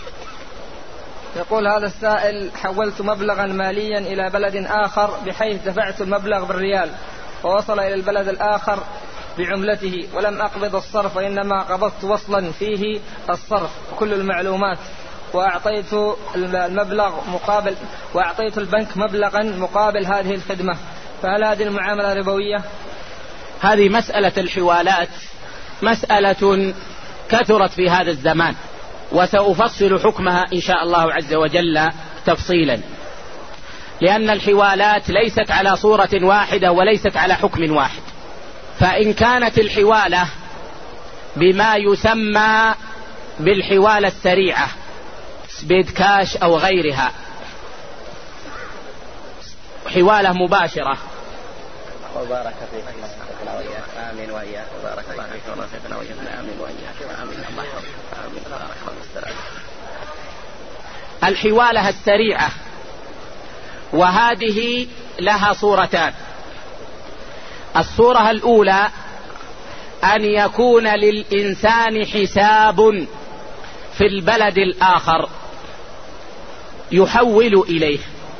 يقول هذا السائل: حولت مبلغا ماليا إلى بلد آخر بحيث دفعت المبلغ بالريال ووصل إلى البلد الآخر بعملته، ولم أقبض الصرف وإنما قبضت وصلا فيه الصرف كل المعلومات، وأعطيت البنك مبلغا مقابل هذه الخدمة، فهل هذه المعاملة ربوية؟ هذه مسألة الحوالات مسألة كثرت في هذا الزمان، وسأفصل حكمها إن شاء الله عز وجل تفصيلا، لأن الحوالات ليست على صورة واحدة وليست على حكم واحد. فإن كانت الحوالة بما يسمى بالحوالة السريعة سبيد كاش أو غيرها، حوالة مباشرة، وبارك فيك الله وإياك، آمين وإياك، وبارك الله فيك ورزقنا وجزنا، آمين وإياك، آمين الله يحفظك، آمين بارك الله فيك. الحوالة السريعة، وهذه لها صورتان. الصورة الأولى أن يكون للإنسان حساب في البلد الآخر يحول إليه،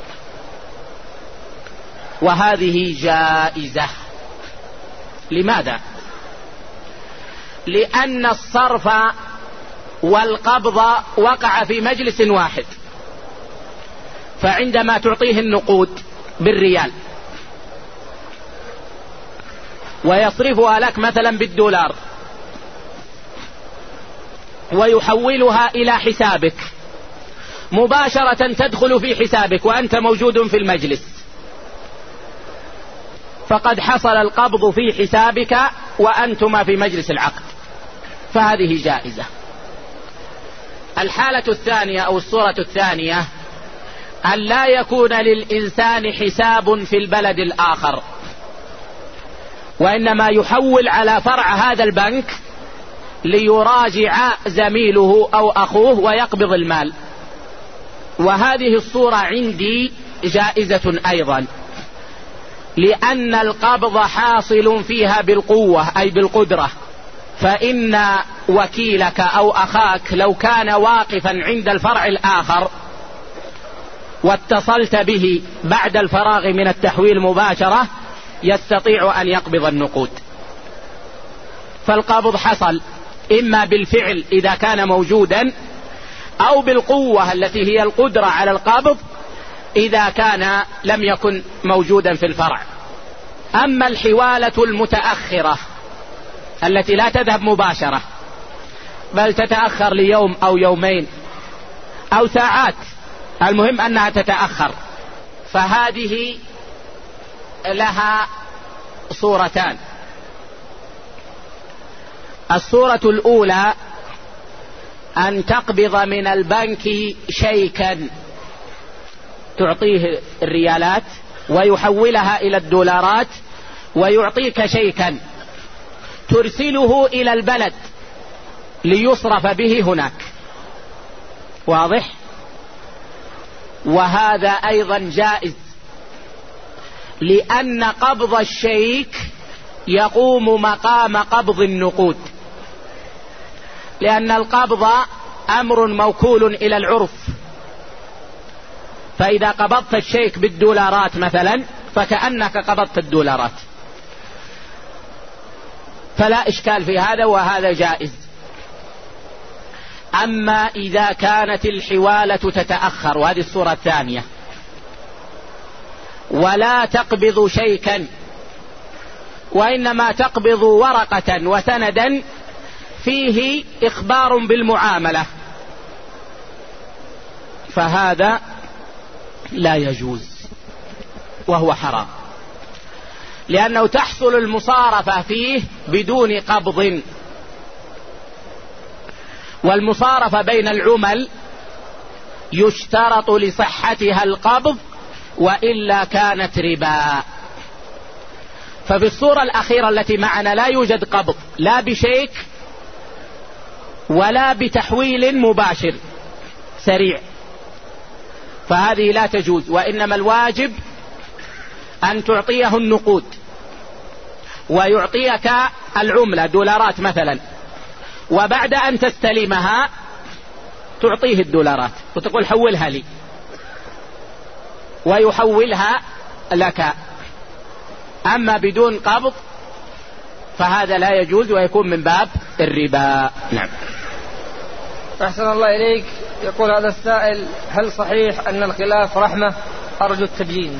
وهذه جائزة. لماذا؟ لأن الصرف والقبض وقع في مجلس واحد، فعندما تعطيه النقود بالريال ويصرفها لك مثلا بالدولار ويحولها إلى حسابك مباشرة، تدخل في حسابك وأنت موجود في المجلس، فقد حصل القبض في حسابك وأنتما في مجلس العقد، فهذه جائزة. الحالة الثانية أو الصورة الثانية أن لا يكون للإنسان حساب في البلد الآخر، وإنما يحول على فرع هذا البنك ليراجع زميله أو أخوه ويقبض المال، وهذه الصورة عندي جائزة أيضا، لأن القبض حاصل فيها بالقوة أي بالقدرة. فإن وكيلك أو أخاك لو كان واقفا عند الفرع الآخر واتصلت به بعد الفراغ من التحويل مباشرة يستطيع أن يقبض النقود. فالقبض حصل إما بالفعل إذا كان موجودا، أو بالقوة التي هي القدرة على القبض إذا كان لم يكن موجودا في الفرع. أما الحوالة المتأخرة التي لا تذهب مباشرة بل تتأخر ليوم أو يومين أو ساعات، المهم أنها تتأخر، فهذه لها صورتان. الصورة الأولى أن تقبض من البنك شيكا، تعطيه الريالات ويحولها إلى الدولارات ويعطيك شيكا ترسله إلى البلد ليصرف به هناك، واضح؟ وهذا أيضا جائز، لأن قبض الشيك يقوم مقام قبض النقود، لأن القبض أمر موكول إلى العرف، فإذا قبضت الشيك بالدولارات مثلا فكأنك قبضت الدولارات، فلا إشكال في هذا، وهذا جائز. أما إذا كانت الحوالة تتأخر، وهذه الصورة الثانية، ولا تقبض شيكا وإنما تقبض ورقة وسندا فيه إخبار بالمعاملة، فهذا لا يجوز وهو حرام، لأنه تحصل المصارفة فيه بدون قبض، والمصارفة بين العمل يشترط لصحتها القبض وإلا كانت ربا. ففي الصورة الأخيرة التي معنا لا يوجد قبض لا بشيك ولا بتحويل مباشر سريع، فهذه لا تجوز، وإنما الواجب أن تعطيه النقود ويعطيك العملة دولارات مثلا، وبعد أن تستلمها تعطيه الدولارات وتقول حولها لي ويحولها لك. أما بدون قبض فهذا لا يجوز ويكون من باب الربا. نعم. أحسن الله إليك. يقول هذا السائل: هل صحيح أن الخلاف رحمة؟ أرجو التبيين.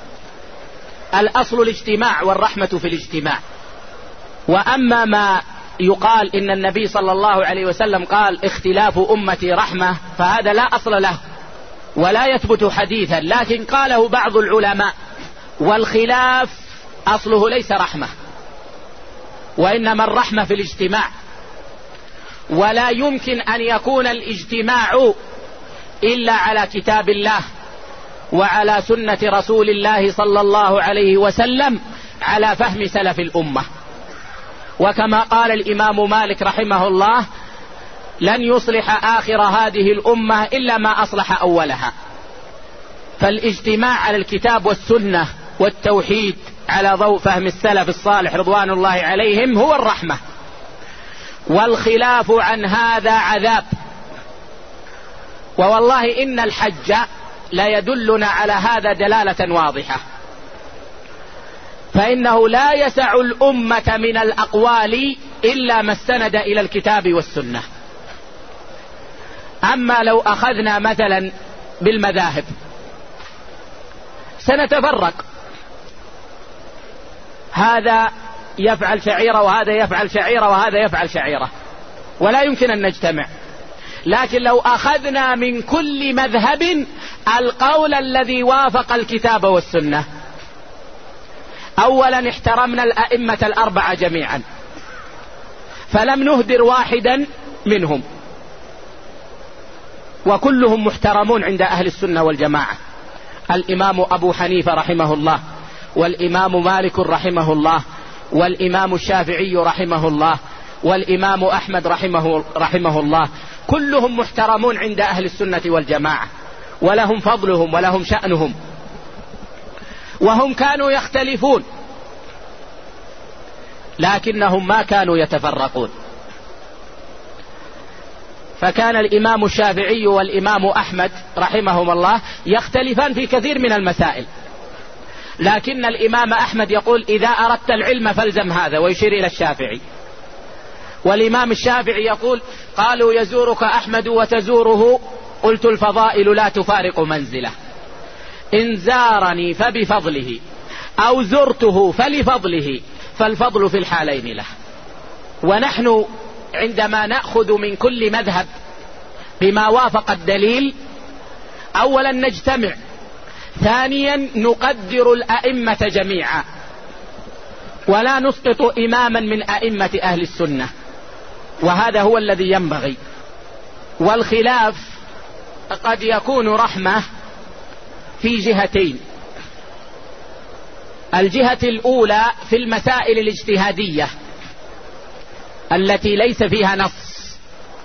الأصل الاجتماع والرحمة في الاجتماع، وأما ما يقال إن النبي صلى الله عليه وسلم قال اختلاف أمتي رحمة، فهذا لا أصل له ولا يثبت حديثا، لكن قاله بعض العلماء، والخلاف أصله ليس رحمة، وإنما الرحمة في الاجتماع، ولا يمكن أن يكون الاجتماع إلا على كتاب الله وعلى سنة رسول الله صلى الله عليه وسلم على فهم سلف الأمة. وكما قال الإمام مالك رحمه الله: لن يصلح آخر هذه الأمة إلا ما أصلح أولها. فالاجتماع على الكتاب والسنة والتوحيد على ضوء فهم السلف الصالح رضوان الله عليهم هو الرحمة، والخلاف عن هذا عذاب. ووالله إن الحج لا يدلنا على هذا دلالة واضحة، فإنه لا يسع الأمة من الأقوال إلا ما استند إلى الكتاب والسنة. أما لو أخذنا مثلا بالمذاهب سنتفرق، هذا يفعل شعيرة وهذا يفعل شعيرة وهذا يفعل شعيرة، ولا يمكن أن نجتمع. لكن لو أخذنا من كل مذهب القول الذي وافق الكتاب والسنة، أولا احترمنا الأئمة الأربعة جميعا فلم نهدر واحدا منهم، وكلهم محترمون عند أهل السنة والجماعة: الإمام أبو حنيفة رحمه الله، والإمام مالك رحمه الله، والإمام الشافعي رحمه الله، والإمام أحمد رحمه الله، كلهم محترمون عند أهل السنة والجماعة، ولهم فضلهم ولهم شأنهم. وهم كانوا يختلفون لكنهم ما كانوا يتفرقون. فكان الإمام الشافعي والإمام أحمد رحمهم الله يختلفان في كثير من المسائل، لكن الإمام أحمد يقول: إذا أردت العلم فالزم هذا، ويشير إلى الشافعي. والإمام الشافعي يقول: قالوا يزورك أحمد وتزوره، قلت الفضائل لا تفارق منزله، إن زارني فبفضله أو زرته فلفضله، فالفضل في الحالين له. ونحن عندما نأخذ من كل مذهب بما وافق الدليل، أولا نجتمع، ثانيا نقدر الأئمة جميعا ولا نسقط إماما من أئمة أهل السنة، وهذا هو الذي ينبغي. والخلاف قد يكون رحمة في جهتين: الجهة الأولى في المسائل الاجتهادية التي ليس فيها نص،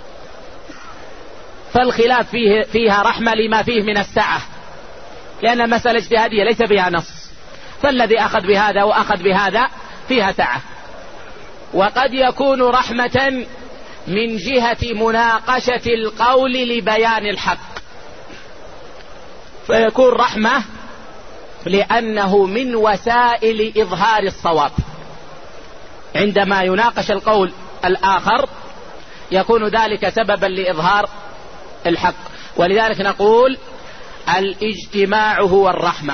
فالخلاف فيها رحمة لما فيه من السعة، لأن المسألة اجتهادية ليس فيها نص، فالذي أخذ بهذا وأخذ بهذا فيها سعة. وقد يكون رحمة من جهة مناقشة القول لبيان الحق، فيكون رحمة لأنه من وسائل إظهار الصواب. عندما يناقش القول الآخر يكون ذلك سببا لإظهار الحق، ولذلك نقول الاجتماع هو الرحمة.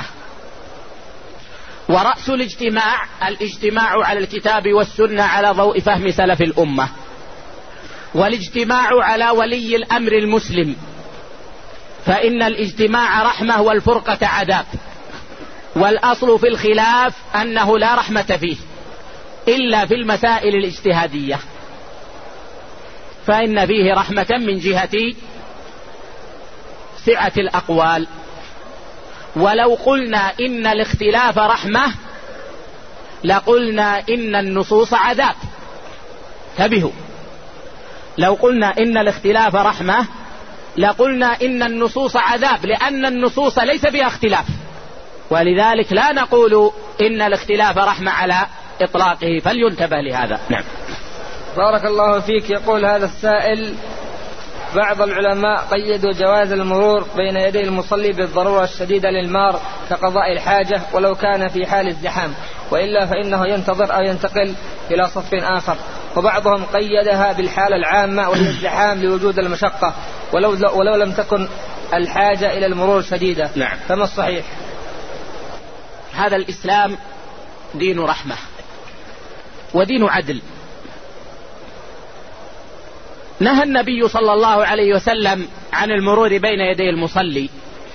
ورأس الاجتماع على الكتاب والسنة على ضوء فهم سلف الأمة، والاجتماع على ولي الأمر المسلم، فإن الاجتماع رحمة والفرقة عذاب. والأصل في الخلاف أنه لا رحمة فيه إلا في المسائل الاجتهادية، فإن فيه رحمة من جهة سعة الأقوال. ولو قلنا إن الاختلاف رحمة لقلنا إن النصوص عذاب. انتبهوا، لو قلنا إن الاختلاف رحمة لقلنا إن النصوص عذاب، لأن النصوص ليس فيها اختلاف، ولذلك لا نقول إن الاختلاف رحمة على إطلاقه، فلينتبه لهذا. نعم. بارك الله فيك. يقول هذا السائل: بعض العلماء قيدوا جواز المرور بين يدي المصلي بالضرورة الشديدة للمار كقضاء الحاجة ولو كان في حال الزحام، وإلا فإنه ينتظر أو ينتقل إلى صف آخر. وبعضهم قيدها بالحالة العامة وهي الزحام لوجود المشقة ولو لم تكن الحاجة إلى المرور شديدة. نعم. فما الصحيح؟ هذا الإسلام دين رحمة ودين عدل، نهى النبي صلى الله عليه وسلم عن المرور بين يدي المصلي،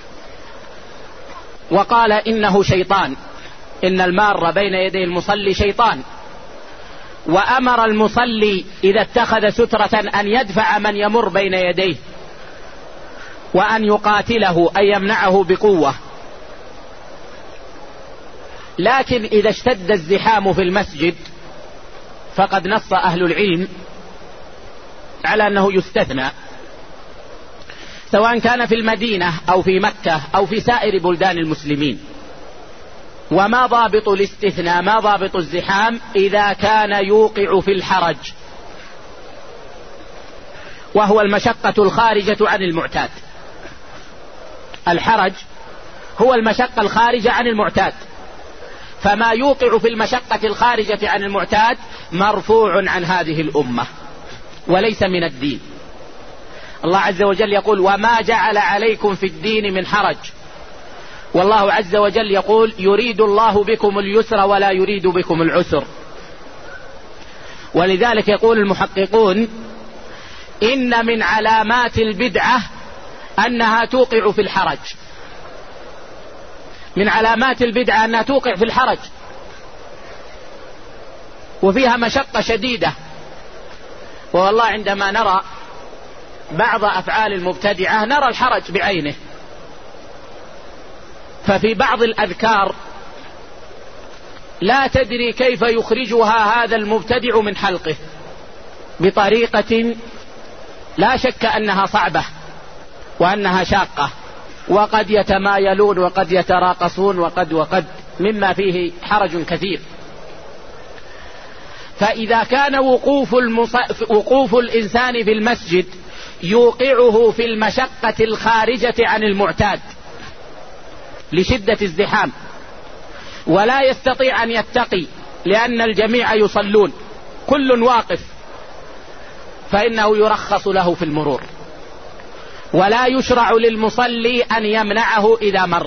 وقال إنه شيطان، إن المار بين يدي المصلي شيطان، وأمر المصلي إذا اتخذ سترة أن يدفع من يمر بين يديه، وأن يقاتله أي يمنعه بقوة. لكن إذا اشتد الزحام في المسجد فقد نص أهل العلم على أنه يستثنى، سواء كان في المدينة أو في مكة أو في سائر بلدان المسلمين. وما ضابط الاستثناء، ما ضابط الزحام؟ إذا كان يوقع في الحرج، وهو المشقة الخارجة عن المعتاد. الحرج هو المشقة الخارجة عن المعتاد، فما يوقع في المشقة الخارجة عن المعتاد مرفوع عن هذه الأمة وليس من الدين. الله عز وجل يقول: وما جعل عليكم في الدين من حرج. والله عز وجل يقول: يريد الله بكم اليسر ولا يريد بكم العسر. ولذلك يقول المحققون: إن من علامات البدعة أنها توقع في الحرج. من علامات البدعة أنها توقع في الحرج وفيها مشقة شديدة. والله عندما نرى بعض أفعال المبتدعة نرى الحرج بعينه. ففي بعض الأذكار لا تدري كيف يخرجها هذا المبتدع من حلقه بطريقة لا شك أنها صعبة وأنها شاقة، وقد يتمايلون وقد يتراقصون وقد مما فيه حرج كثير. فإذا كان وقوف الإنسان في المسجد يوقعه في المشقة الخارجة عن المعتاد لشدة الزحام، ولا يستطيع أن يتقي لأن الجميع يصلون كل واقف، فإنه يرخص له في المرور، ولا يشرع للمصلي أن يمنعه إذا مر.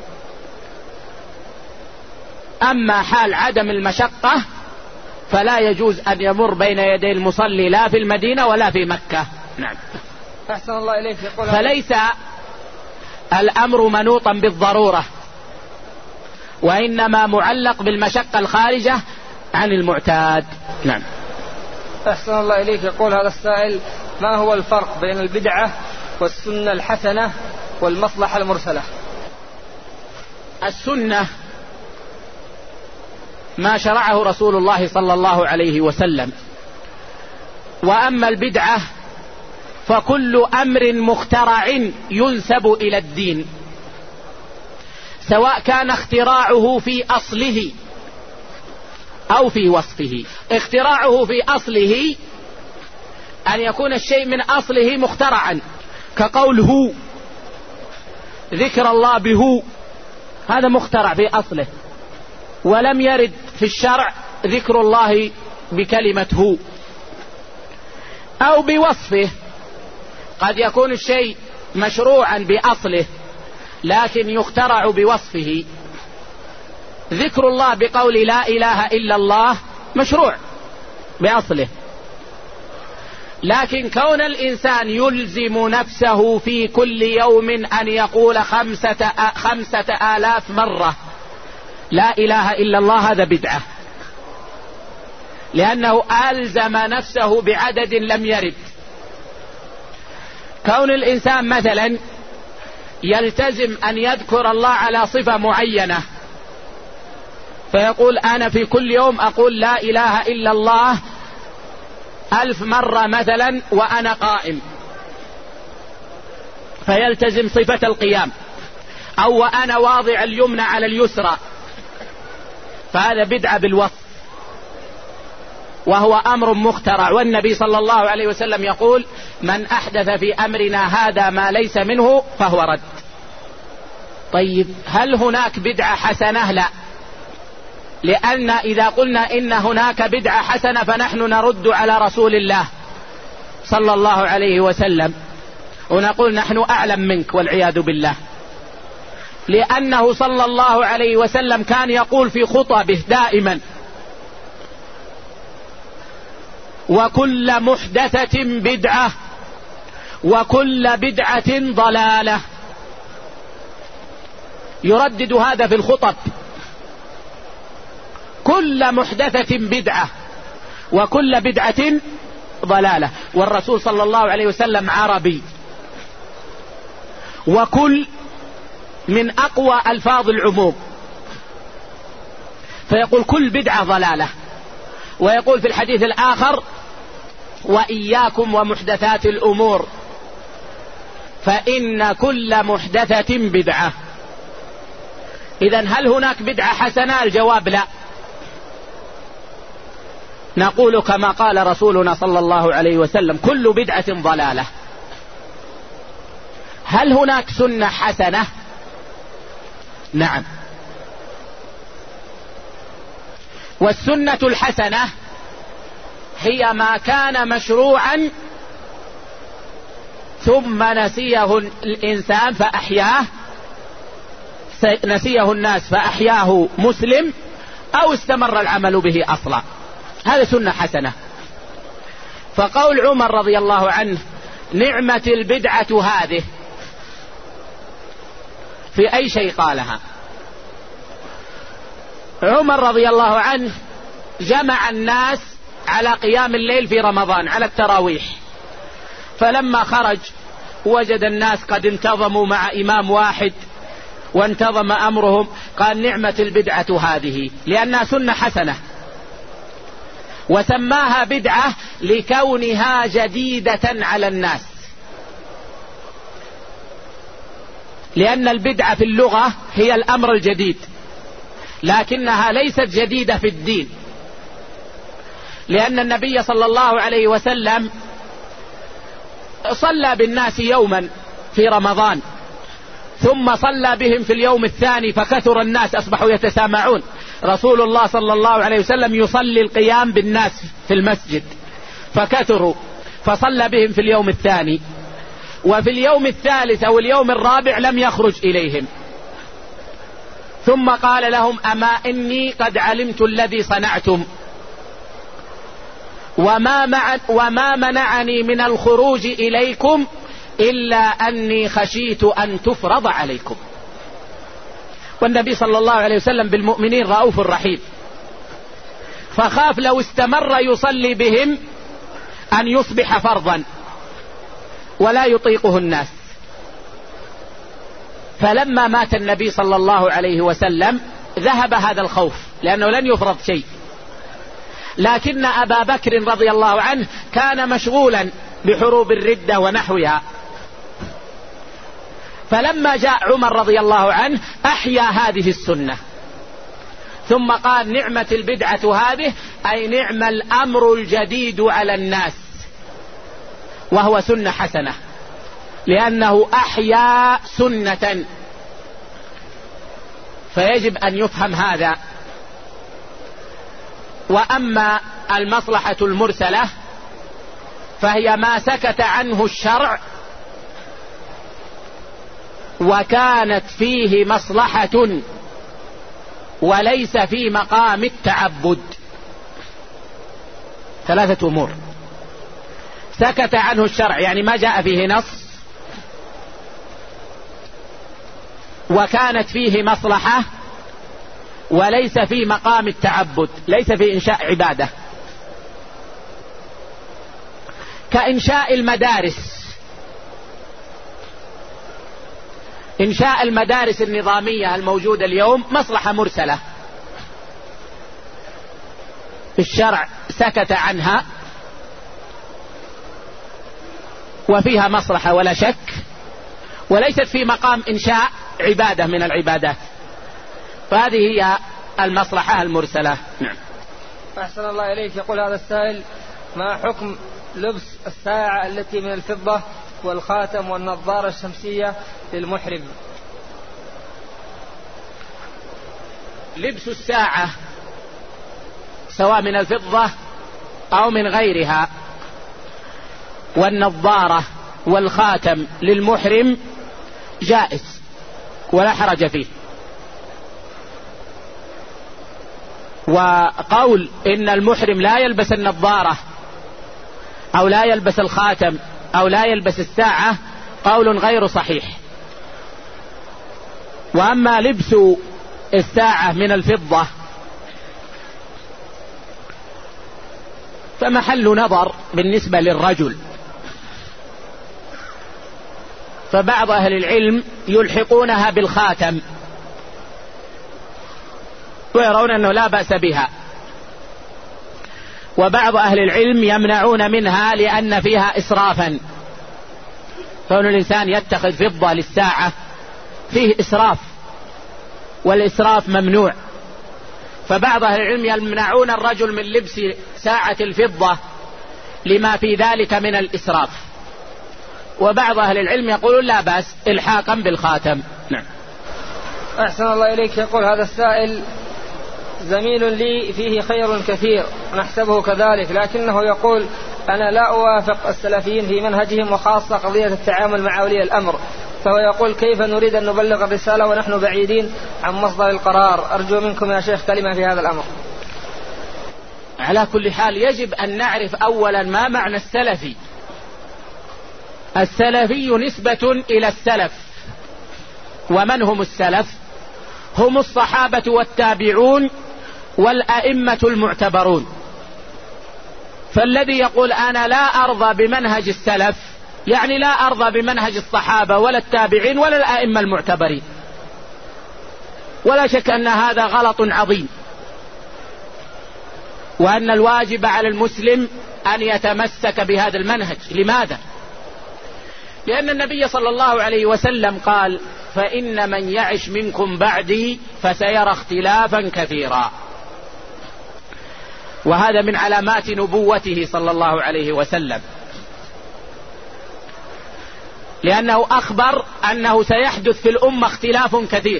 أما حال عدم المشقة فلا يجوز أن يمر بين يدي المصلي لا في المدينة ولا في مكة. نعم. أحسن الله إليك. فليس الأمر منوطا بالضرورة، وإنما معلق بالمشقة الخارجة عن المعتاد. نعم. أحسن الله إليك. يقول هذا السائل: ما هو الفرق بين البدعة والسنة الحسنة والمصلحة المرسلة؟ السنة ما شرعه رسول الله صلى الله عليه وسلم، وأما البدعة فكل أمر مخترع ينسب إلى الدين، سواء كان اختراعه في أصله أو في وصفه. اختراعه في أصله أن يكون الشيء من أصله مخترعا، كقوله ذكر الله به، هذا مخترع في أصله ولم يرد في الشرع ذكر الله بكلمة هو. أو بوصفه، قد يكون الشيء مشروعا بأصله لكن يخترع بوصفه. ذكر الله بقول لا إله إلا الله مشروع بأصله، لكن كون الإنسان يلزم نفسه في كل يوم أن يقول 5000 مرة لا إله إلا الله، هذا بدعة، لأنه ألزم نفسه بعدد لم يرد. كون الإنسان مثلا يلتزم أن يذكر الله على صفة معينة، فيقول أنا في كل يوم أقول لا إله إلا الله 1000 مرة مثلا وأنا قائم، فيلتزم صفة القيام، أو وأنا واضع اليمنى على اليسرى، فهذا بدعة بالوصف وهو أمر مخترع. والنبي صلى الله عليه وسلم يقول: من أحدث في أمرنا هذا ما ليس منه فهو رد. طيب، هل هناك بدعة حسنة؟ لا، لأن إذا قلنا إن هناك بدعة حسنة فنحن نرد على رسول الله صلى الله عليه وسلم ونقول نحن أعلم منك والعياذ بالله، لأنه صلى الله عليه وسلم كان يقول في خطبه دائما: وكل محدثة بدعة وكل بدعة ضلالة. يردد هذا في الخطب: كل محدثة بدعة وكل بدعة ضلالة. والرسول صلى الله عليه وسلم عربي، وكل من أقوى ألفاظ العموم، فيقول كل بدعة ضلالة. ويقول في الحديث الآخر: وإياكم ومحدثات الأمور فإن كل محدثة بدعة. إذن هل هناك بدعة حسنة؟ الجواب لا. نقول كما قال رسولنا صلى الله عليه وسلم: كل بدعة ضلالة. هل هناك سنة حسنة؟ نعم. والسنة الحسنة هي ما كان مشروعا ثم نسيه الإنسان فأحياه، نسيه الناس فأحياه مسلم، أو استمر العمل به أصلا. هذا سنة حسنة. فقول عمر رضي الله عنه: نعمة البدعة هذه، في أي شيء قالها؟ عمر رضي الله عنه جمع الناس على قيام الليل في رمضان، على التراويح، فلما خرج وجد الناس قد انتظموا مع إمام واحد وانتظم أمرهم، قال: نعمة البدعة هذه، لأنها سنة حسنة. وسماها بدعة لكونها جديدة على الناس، لأن البدعة في اللغة هي الأمر الجديد، لكنها ليست جديدة في الدين، لأن النبي صلى الله عليه وسلم صلى بالناس يوما في رمضان، ثم صلى بهم في اليوم الثاني فكثر الناس، أصبحوا يتسامعون. رسول الله صلى الله عليه وسلم يصلي القيام بالناس في المسجد فكثروا، فصلى بهم في اليوم الثاني، وفي اليوم الثالث أو اليوم الرابع لم يخرج إليهم، ثم قال لهم: أما إني قد علمت الذي صنعتم، وما منعني من الخروج إليكم إلا أني خشيت أن تفرض عليكم. والنبي صلى الله عليه وسلم بالمؤمنين رؤوف رحيم، فخاف لو استمر يصلي بهم أن يصبح فرضا ولا يطيقه الناس. فلما مات النبي صلى الله عليه وسلم ذهب هذا الخوف، لأنه لن يفرض شيء. لكن أبا بكر رضي الله عنه كان مشغولا بحروب الردة ونحوها، فلما جاء عمر رضي الله عنه أحيا هذه السنة، ثم قال: نعمة البدعة هذه، أي نعم الأمر الجديد على الناس، وهو سنة حسنة، لأنه أحيا سنة. فيجب أن يفهم هذا. وأما المصلحة المرسلة فهي ما سكت عنه الشرع وكانت فيه مصلحة وليس في مقام التعبد. ثلاثة أمور: سكت عنه الشرع يعني ما جاء فيه نص، وكانت فيه مصلحة، وليس في مقام التعبد، ليس في إنشاء عبادة، كإنشاء المدارس. إنشاء المدارس النظامية الموجودة اليوم مصلحة مرسلة، الشرع سكت عنها وفيها مصلحة ولا شك، وليست في مقام إنشاء عبادة من العبادات، فهذه هي المصلحة المرسلة. نعم. أحسن الله إليك. يقول هذا السائل: ما حكم لبس الساعة التي من الفضة والخاتم والنظارة الشمسية للمحرم؟ لبس الساعة سواء من الفضة أو من غيرها والنظارة والخاتم للمحرم جائز ولا حرج فيه. وقول إن المحرم لا يلبس النظارة أو لا يلبس الخاتم أو لا يلبس الساعة قول غير صحيح. وأما لبس الساعة من الفضة فمحل نظر بالنسبة للرجل، فبعض أهل العلم يلحقونها بالخاتم ويرون أنه لا بأس بها، وبعض أهل العلم يمنعون منها لأن فيها إسرافا، كون الإنسان يتخذ فضة للساعة فيه إسراف، والإسراف ممنوع. فبعض أهل العلم يمنعون الرجل من لبس ساعة الفضة لما في ذلك من الإسراف، وبعض أهل العلم يقولون لا بأس إلحاقا بالخاتم. نعم. أحسن الله إليك. يقول هذا السائل: زميل لي فيه خير كثير نحسبه كذلك، لكنه يقول أنا لا أوافق السلفيين في منهجهم، وخاصة قضية التعامل مع أولياء الأمر. فهو يقول: كيف نريد أن نبلغ الرسالة ونحن بعيدين عن مصدر القرار؟ أرجو منكم يا شيخ كلمة في هذا الأمر. على كل حال يجب أن نعرف أولا ما معنى السلفي. السلفي نسبة إلى السلف، ومن هم السلف؟ هم الصحابة والتابعون والأئمة المعتبرون. فالذي يقول أنا لا أرضى بمنهج السلف يعني لا أرضى بمنهج الصحابة ولا التابعين ولا الأئمة المعتبرين، ولا شك أن هذا غلط عظيم، وأن الواجب على المسلم أن يتمسك بهذا المنهج. لماذا؟ لأن النبي صلى الله عليه وسلم قال: فإن من يعش منكم بعدي فسيرى اختلافا كثيرا. وهذا من علامات نبوته صلى الله عليه وسلم، لأنه أخبر أنه سيحدث في الأمة اختلاف كثير،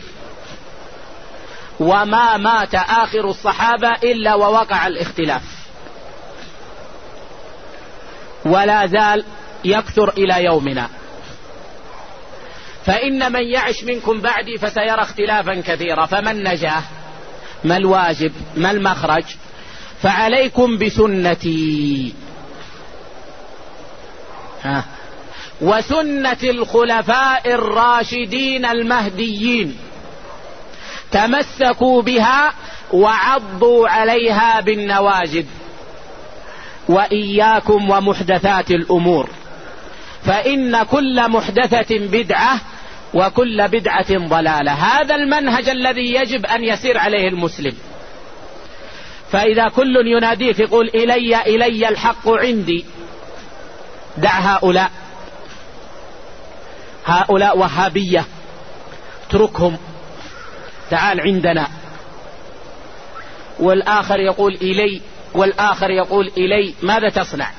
وما مات آخر الصحابة إلا ووقع الاختلاف، ولا زال يكثر إلى يومنا. فإن من يعش منكم بعدي فسيرى اختلافا كثيرا. فما النجاة؟ ما الواجب؟ ما المخرج؟ فعليكم بسنتي وسنة الخلفاء الراشدين المهديين، تمسكوا بها وعضوا عليها بالنواجذ، وإياكم ومحدثات الأمور، فإن كل محدثة بدعة وكل بدعة ضلالة. هذا المنهج الذي يجب أن يسير عليه المسلم. فإذا كل يناديك يقول إلي الحق عندي، دع هؤلاء وهابية، اتركهم، تعال عندنا. والآخر يقول إلي والآخر يقول إلي، ماذا تصنع؟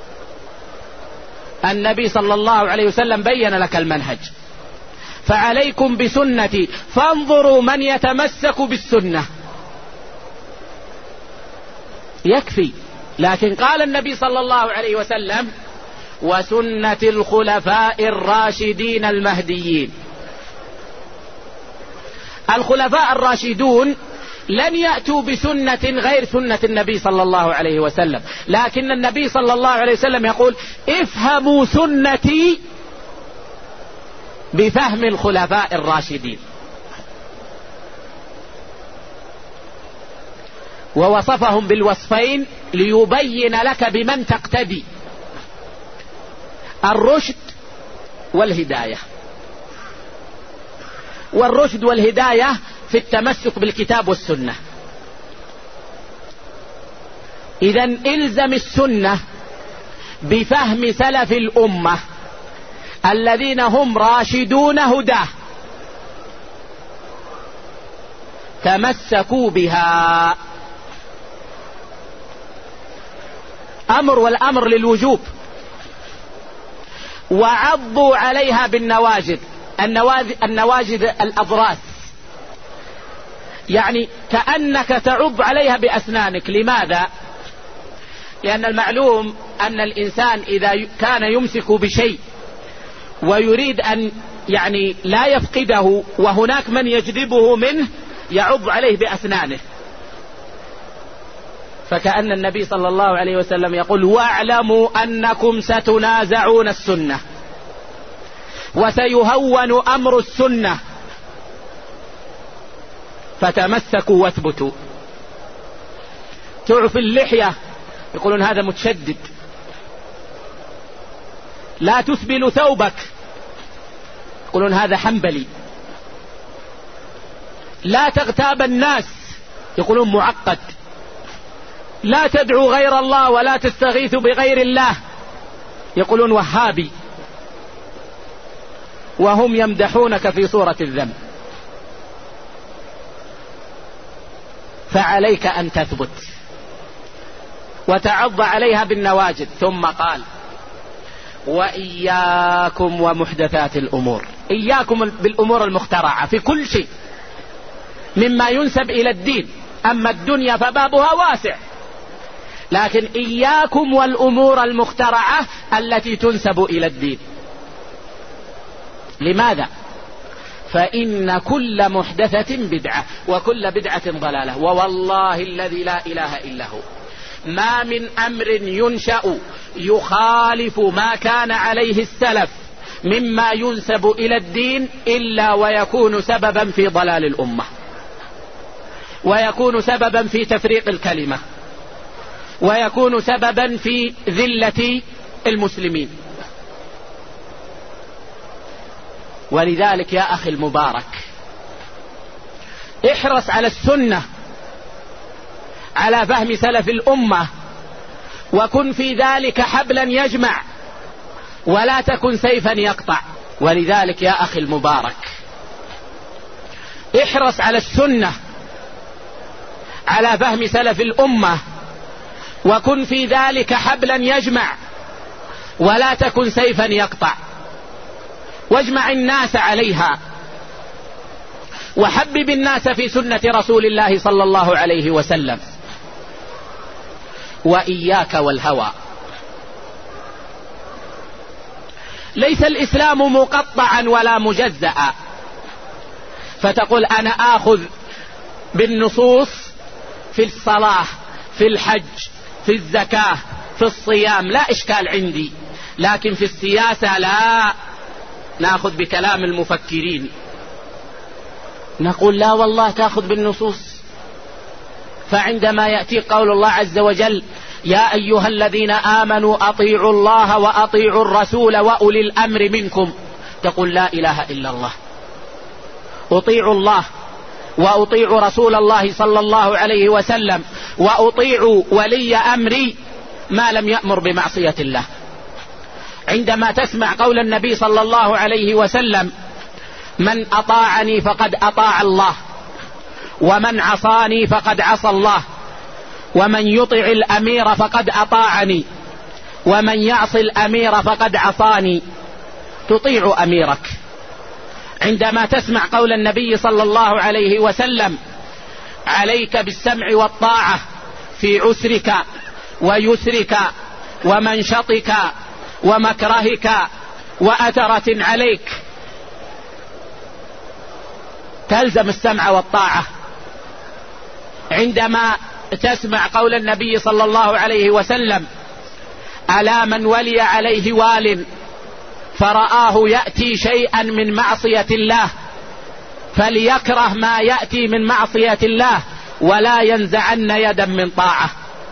النبي صلى الله عليه وسلم بين لك المنهج. فعليكم بسنتي فانظروا من يتمسك بالسنة، يكفي. لكن قال النبي صلى الله عليه وسلم: وسنة الخلفاء الراشدين المهديين. الخلفاء الراشدون لن يأتوا بسنة غير سنة النبي صلى الله عليه وسلم، لكن النبي صلى الله عليه وسلم يقول: افهموا سنتي بفهم الخلفاء الراشدين. ووصفهم بالوصفين ليبين لك بمن تقتدي: الرشد والهداية. والرشد والهداية في التمسك بالكتاب والسنة. إذن إلزم السنة بفهم سلف الأمة الذين هم راشدون هداه، تمسكوا بها. أمر، والأمر للوجوب. وعضوا عليها بالنواجذ. النواجذ الأضراس، يعني كأنك تعض عليها بأسنانك. لماذا؟ لأن المعلوم أن الإنسان إذا كان يمسك بشيء ويريد أن يعني لا يفقده، وهناك من يجذبه منه، يعض عليه بأسنانه. فكأن النبي صلى الله عليه وسلم يقول: واعلموا أنكم ستنازعون السنة وسيهون أمر السنة فتمسكوا واثبتوا. تعف اللحية يقولون هذا متشدد. لا تسبل ثوبك يقولون هذا حنبلي. لا تغتاب الناس يقولون معقد. لا تدعو غير الله ولا تستغيث بغير الله يقولون وهابي، وهم يمدحونك في صورة الذنب. فعليك أن تثبت وتعض عليها بالنواجذ. ثم قال: وإياكم ومحدثات الأمور. إياكم بالأمور المخترعة في كل شيء مما ينسب إلى الدين. أما الدنيا فبابها واسع، لكن إياكم والأمور المخترعة التي تنسب إلى الدين. لماذا؟ فإن كل محدثة بدعة وكل بدعة ضلالة. ووالله الذي لا إله إلا هو ما من أمر ينشأ يخالف ما كان عليه السلف مما ينسب إلى الدين إلا ويكون سببا في ضلال الأمة، ويكون سببا في تفريق الكلمة، ويكون سببا في ذلة المسلمين. ولذلك يا أخي المبارك احرص على السنة، على فهم سلف الأمة، وكن في ذلك حبلا يجمع ولا تكن سيفا يقطع. ولذلك يا أخي المبارك احرص على السنة، على فهم سلف الأمة، وكن في ذلك حبلا يجمع ولا تكن سيفا يقطع. واجمع الناس عليها، وحبب الناس في سنة رسول الله صلى الله عليه وسلم. وإياك والهوى. ليس الإسلام مقطعا ولا مجزأ فتقول أنا آخذ بالنصوص في الصلاة، في الحج، في الزكاة، في الصيام، لا إشكال عندي، لكن في السياسة لا، نأخذ بكلام المفكرين. نقول لا والله تأخذ بالنصوص. فعندما يأتي قول الله عز وجل: يا أيها الذين آمنوا أطيعوا الله وأطيعوا الرسول وأولي الأمر منكم، تقول لا إله إلا الله، أطيع الله وأطيع رسول الله صلى الله عليه وسلم وأطيع ولي أمري ما لم يأمر بمعصية الله. عندما تسمع قول النبي صلى الله عليه وسلم: من أطاعني فقد أطاع الله، ومن عصاني فقد عصى الله، ومن يطع الأمير فقد أطاعني، ومن يعص الأمير فقد عصاني، تطيع أميرك. عندما تسمع قول النبي صلى الله عليه وسلم: عليك بالسمع والطاعة في عسرك ويسرك ومنشطك ومكرهك وأثرة عليك، تلزم السمع والطاعة. عندما تسمع قول النبي صلى الله عليه وسلم: ألا من ولي عليه وال فرآه يأتي شيئا من معصية الله فليكره ما يأتي من معصية الله ولا ينزعن يدا من طاعة.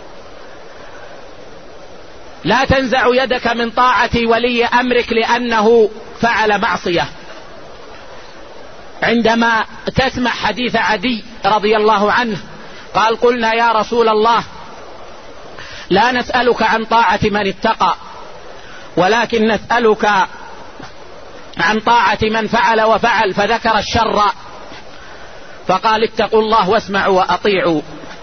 لا تنزع يدك من طاعة ولي أمرك لأنه فعل معصية. عندما تسمع حديث عدي رضي الله عنه قال: قلنا يا رسول الله لا نسألك عن طاعة من اتقى ولكن نسألك عن طاعة من فعل وفعل، فذكر الشر فقال: اتقوا الله واسمعوا وأطيعوا.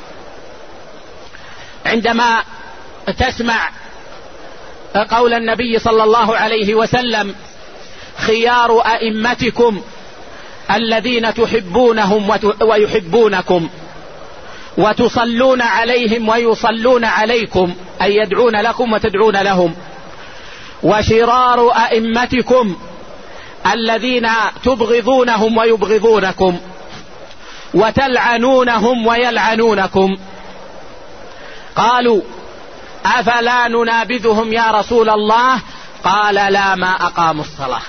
عندما تسمع قول النبي صلى الله عليه وسلم: خيار أئمتكم الذين تحبونهم ويحبونكم وتصلون عليهم ويصلون عليكم، أي يدعون لكم وتدعون لهم، وشرار أئمتكم الذين تبغضونهم ويبغضونكم وتلعنونهم ويلعنونكم. قالوا أفلا ننابذهم يا رسول الله؟ قال لا ما أقاموا الصلاة.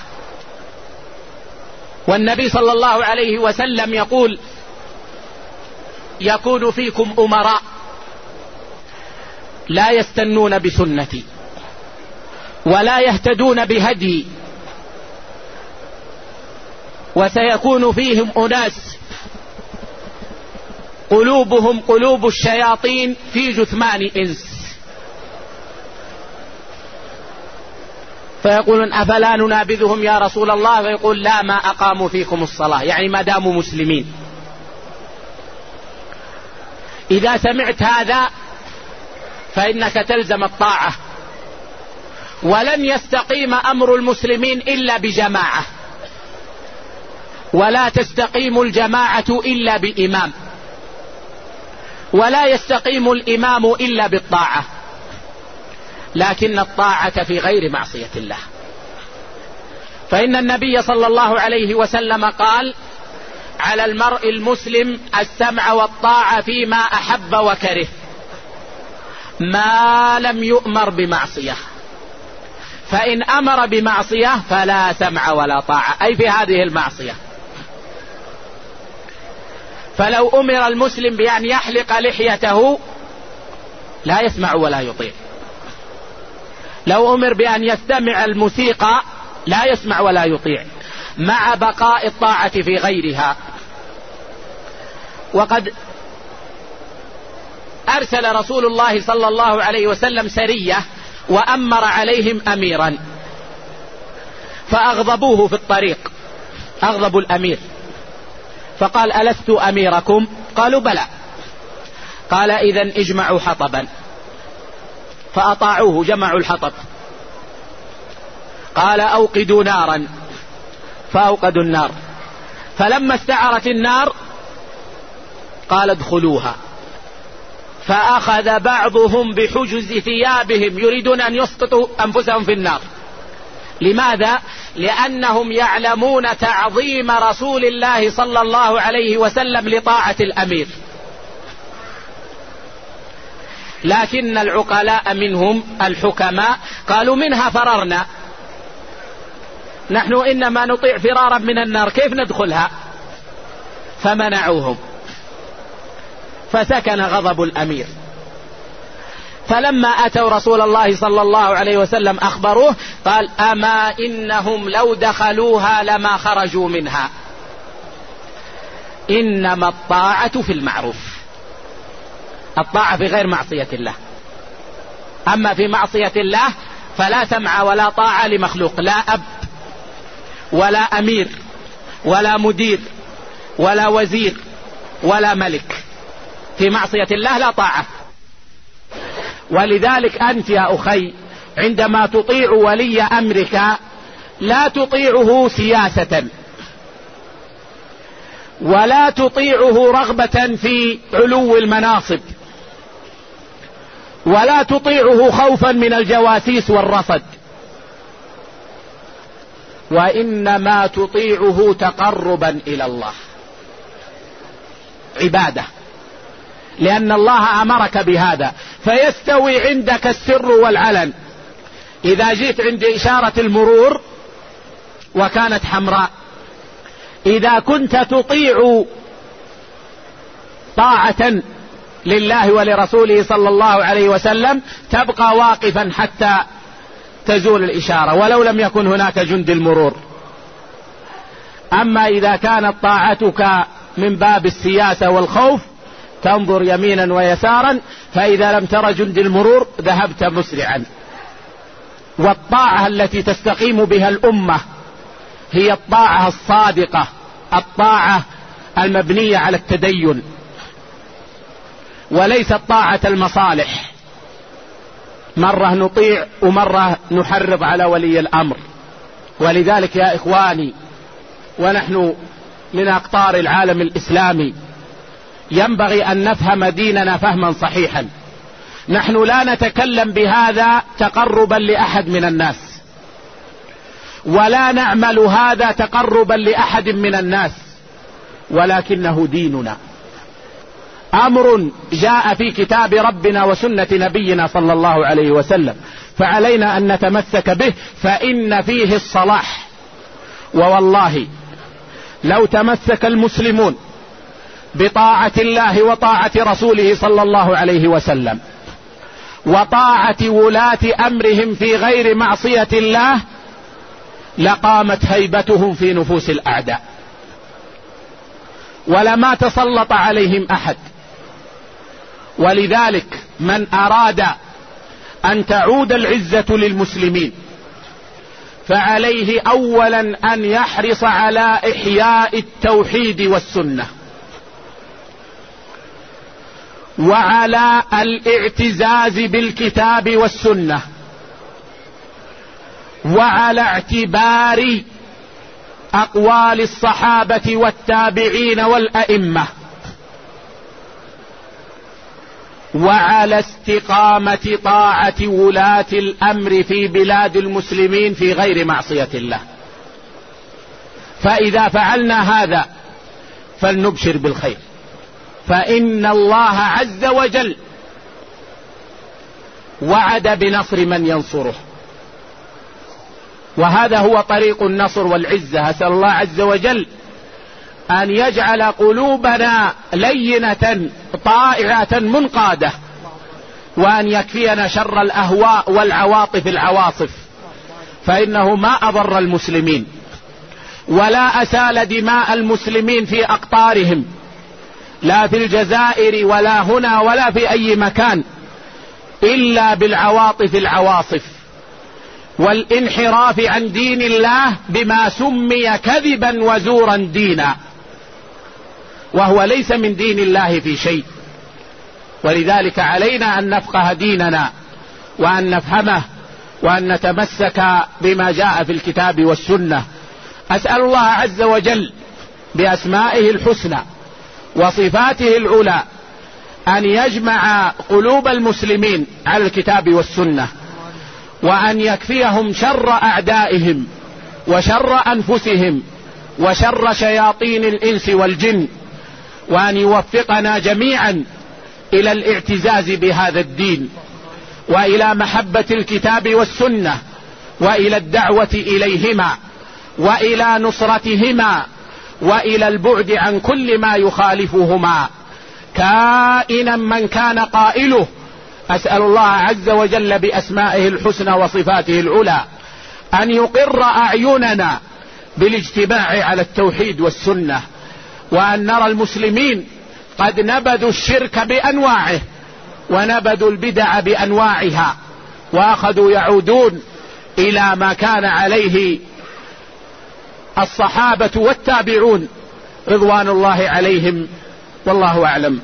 والنبي صلى الله عليه وسلم يقول يكون فيكم أمراء لا يستنون بسنتي ولا يهتدون بهدي، وسيكون فيهم أناس قلوبهم قلوب الشياطين في جثمان إنس، فيقولون أفلا ننابذهم يا رسول الله؟ فيقول لا ما أقاموا فيكم الصلاة، يعني ما داموا مسلمين. إذا سمعت هذا فإنك تلزم الطاعة، ولن يستقيم أمر المسلمين إلا بجماعة، ولا تستقيم الجماعة إلا بإمام، ولا يستقيم الإمام إلا بالطاعة، لكن الطاعة في غير معصية الله. فإن النبي صلى الله عليه وسلم قال على المرء المسلم السمع والطاعة فيما أحب وكره ما لم يؤمر بمعصية، فإن أمر بمعصية فلا سمع ولا طاعة، أي في هذه المعصية. فلو أمر المسلم بأن يحلق لحيته لا يسمع ولا يطيع، لو أمر بأن يستمع الموسيقى لا يسمع ولا يطيع، مع بقاء الطاعة في غيرها. وقد أرسل رسول الله صلى الله عليه وسلم سرية وأمر عليهم أميرا، فأغضبوه في الطريق، أغضبوا الأمير، فقال ألست أميركم؟ قالوا بلى. قال إذن اجمعوا حطبا، فأطاعوه، جمعوا الحطب. قال أوقدوا نارا، فأوقدوا النار، فلما استعرت النار قال ادخلوها، فأخذ بعضهم بحجز ثيابهم يريدون أن يسقطوا أنفسهم في النار. لماذا؟ لأنهم يعلمون تعظيم رسول الله صلى الله عليه وسلم لطاعة الأمير، لكن العقلاء منهم الحكماء قالوا منها فررنا، نحن إنما نطيع فرارا من النار، كيف ندخلها؟ فمنعوهم، فسكن غضب الأمير. فلما أتوا رسول الله صلى الله عليه وسلم أخبروه، قال أما إنهم لو دخلوها لما خرجوا منها، إنما الطاعة في المعروف، الطاعة في غير معصية الله، أما في معصية الله فلا سمع ولا طاعة لمخلوق، لا أب ولا أمير ولا مدير ولا وزير ولا ملك، في معصية الله لا طاعة. ولذلك أنت يا أخي عندما تطيع ولي أمرك لا تطيعه سياسة، ولا تطيعه رغبة في علو المناصب، ولا تطيعه خوفا من الجواسيس والرصد، وإنما تطيعه تقربا إلى الله، عبادة، لأن الله أمرك بهذا. فيستوي عندك السر والعلن. إذا جئت عند إشارة المرور وكانت حمراء، إذا كنت تطيع طاعة لله ولرسوله صلى الله عليه وسلم تبقى واقفا حتى تزول الإشارة ولو لم يكن هناك جند المرور. أما إذا كانت طاعتك من باب السياسة والخوف تنظر يمينا ويسارا، فإذا لم تر جند المرور ذهبت مسرعا. والطاعة التي تستقيم بها الأمة هي الطاعة الصادقة، الطاعة المبنية على التدين، وليست طاعة المصالح، مرة نطيع ومرة نحرض على ولي الأمر. ولذلك يا إخواني، ونحن من أقطار العالم الإسلامي ينبغي أن نفهم ديننا فهما صحيحا. نحن لا نتكلم بهذا تقربا لأحد من الناس، ولا نعمل هذا تقربا لأحد من الناس، ولكنه ديننا. أمر جاء في كتاب ربنا وسنة نبينا صلى الله عليه وسلم، فعلينا أن نتمسك به، فإن فيه الصلاح. ووالله لو تمسك المسلمون بطاعة الله وطاعة رسوله صلى الله عليه وسلم وطاعة ولاة أمرهم في غير معصية الله لقامت هيبتهم في نفوس الأعداء، ولما تسلط عليهم أحد. ولذلك من أراد أن تعود العزة للمسلمين فعليه أولا أن يحرص على إحياء التوحيد والسنة، وعلى الاعتزاز بالكتاب والسنة، وعلى اعتبار أقوال الصحابة والتابعين والأئمة، وعلى استقامة طاعة ولاة الأمر في بلاد المسلمين في غير معصية الله. فإذا فعلنا هذا فلنبشر بالخير، فإن الله عز وجل وعد بنصر من ينصره، وهذا هو طريق النصر والعزة. أسأل الله عز وجل أن يجعل قلوبنا لينة طائعة منقادة، وأن يكفينا شر الأهواء والعواطف العواصف، فإنه ما أضر المسلمين ولا أسال دماء المسلمين في أقطارهم، لا في الجزائر ولا هنا ولا في أي مكان، إلا بالعواطف العواصف والانحراف عن دين الله بما سمي كذبا وزورا دينا، وهو ليس من دين الله في شيء. ولذلك علينا أن نفقه ديننا وأن نفهمه وأن نتمسك بما جاء في الكتاب والسنة. أسأل الله عز وجل بأسمائه الحسنى وصفاته العلى أن يجمع قلوب المسلمين على الكتاب والسنة، وأن يكفيهم شر أعدائهم وشر أنفسهم وشر شياطين الإنس والجن، وأن يوفقنا جميعا إلى الاعتزاز بهذا الدين، وإلى محبة الكتاب والسنة، وإلى الدعوة إليهما، وإلى نصرتهما، وإلى البعد عن كل ما يخالفهما كائنا من كان قائله. أسأل الله عز وجل بأسمائه الحسنى وصفاته العلى أن يقر أعيننا بالاجتماع على التوحيد والسنة، وأن نرى المسلمين قد نبذوا الشرك بأنواعه ونبذوا البدع بأنواعها، وأخذوا يعودون إلى ما كان عليه الصحابة والتابعون رضوان الله عليهم، والله أعلم.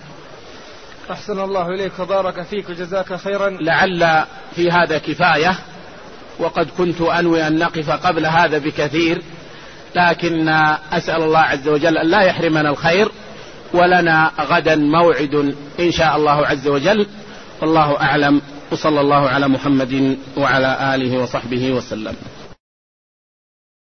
أحسن الله إليك وبارك فيك وجزاك خيرا. لعل في هذا كفاية، وقد كنت أنوي أن نقف قبل هذا بكثير، لكن أسأل الله عز وجل أن لا يحرمنا الخير، ولنا غدا موعد إن شاء الله عز وجل، والله أعلم، وصلى الله على محمد وعلى آله وصحبه وسلم.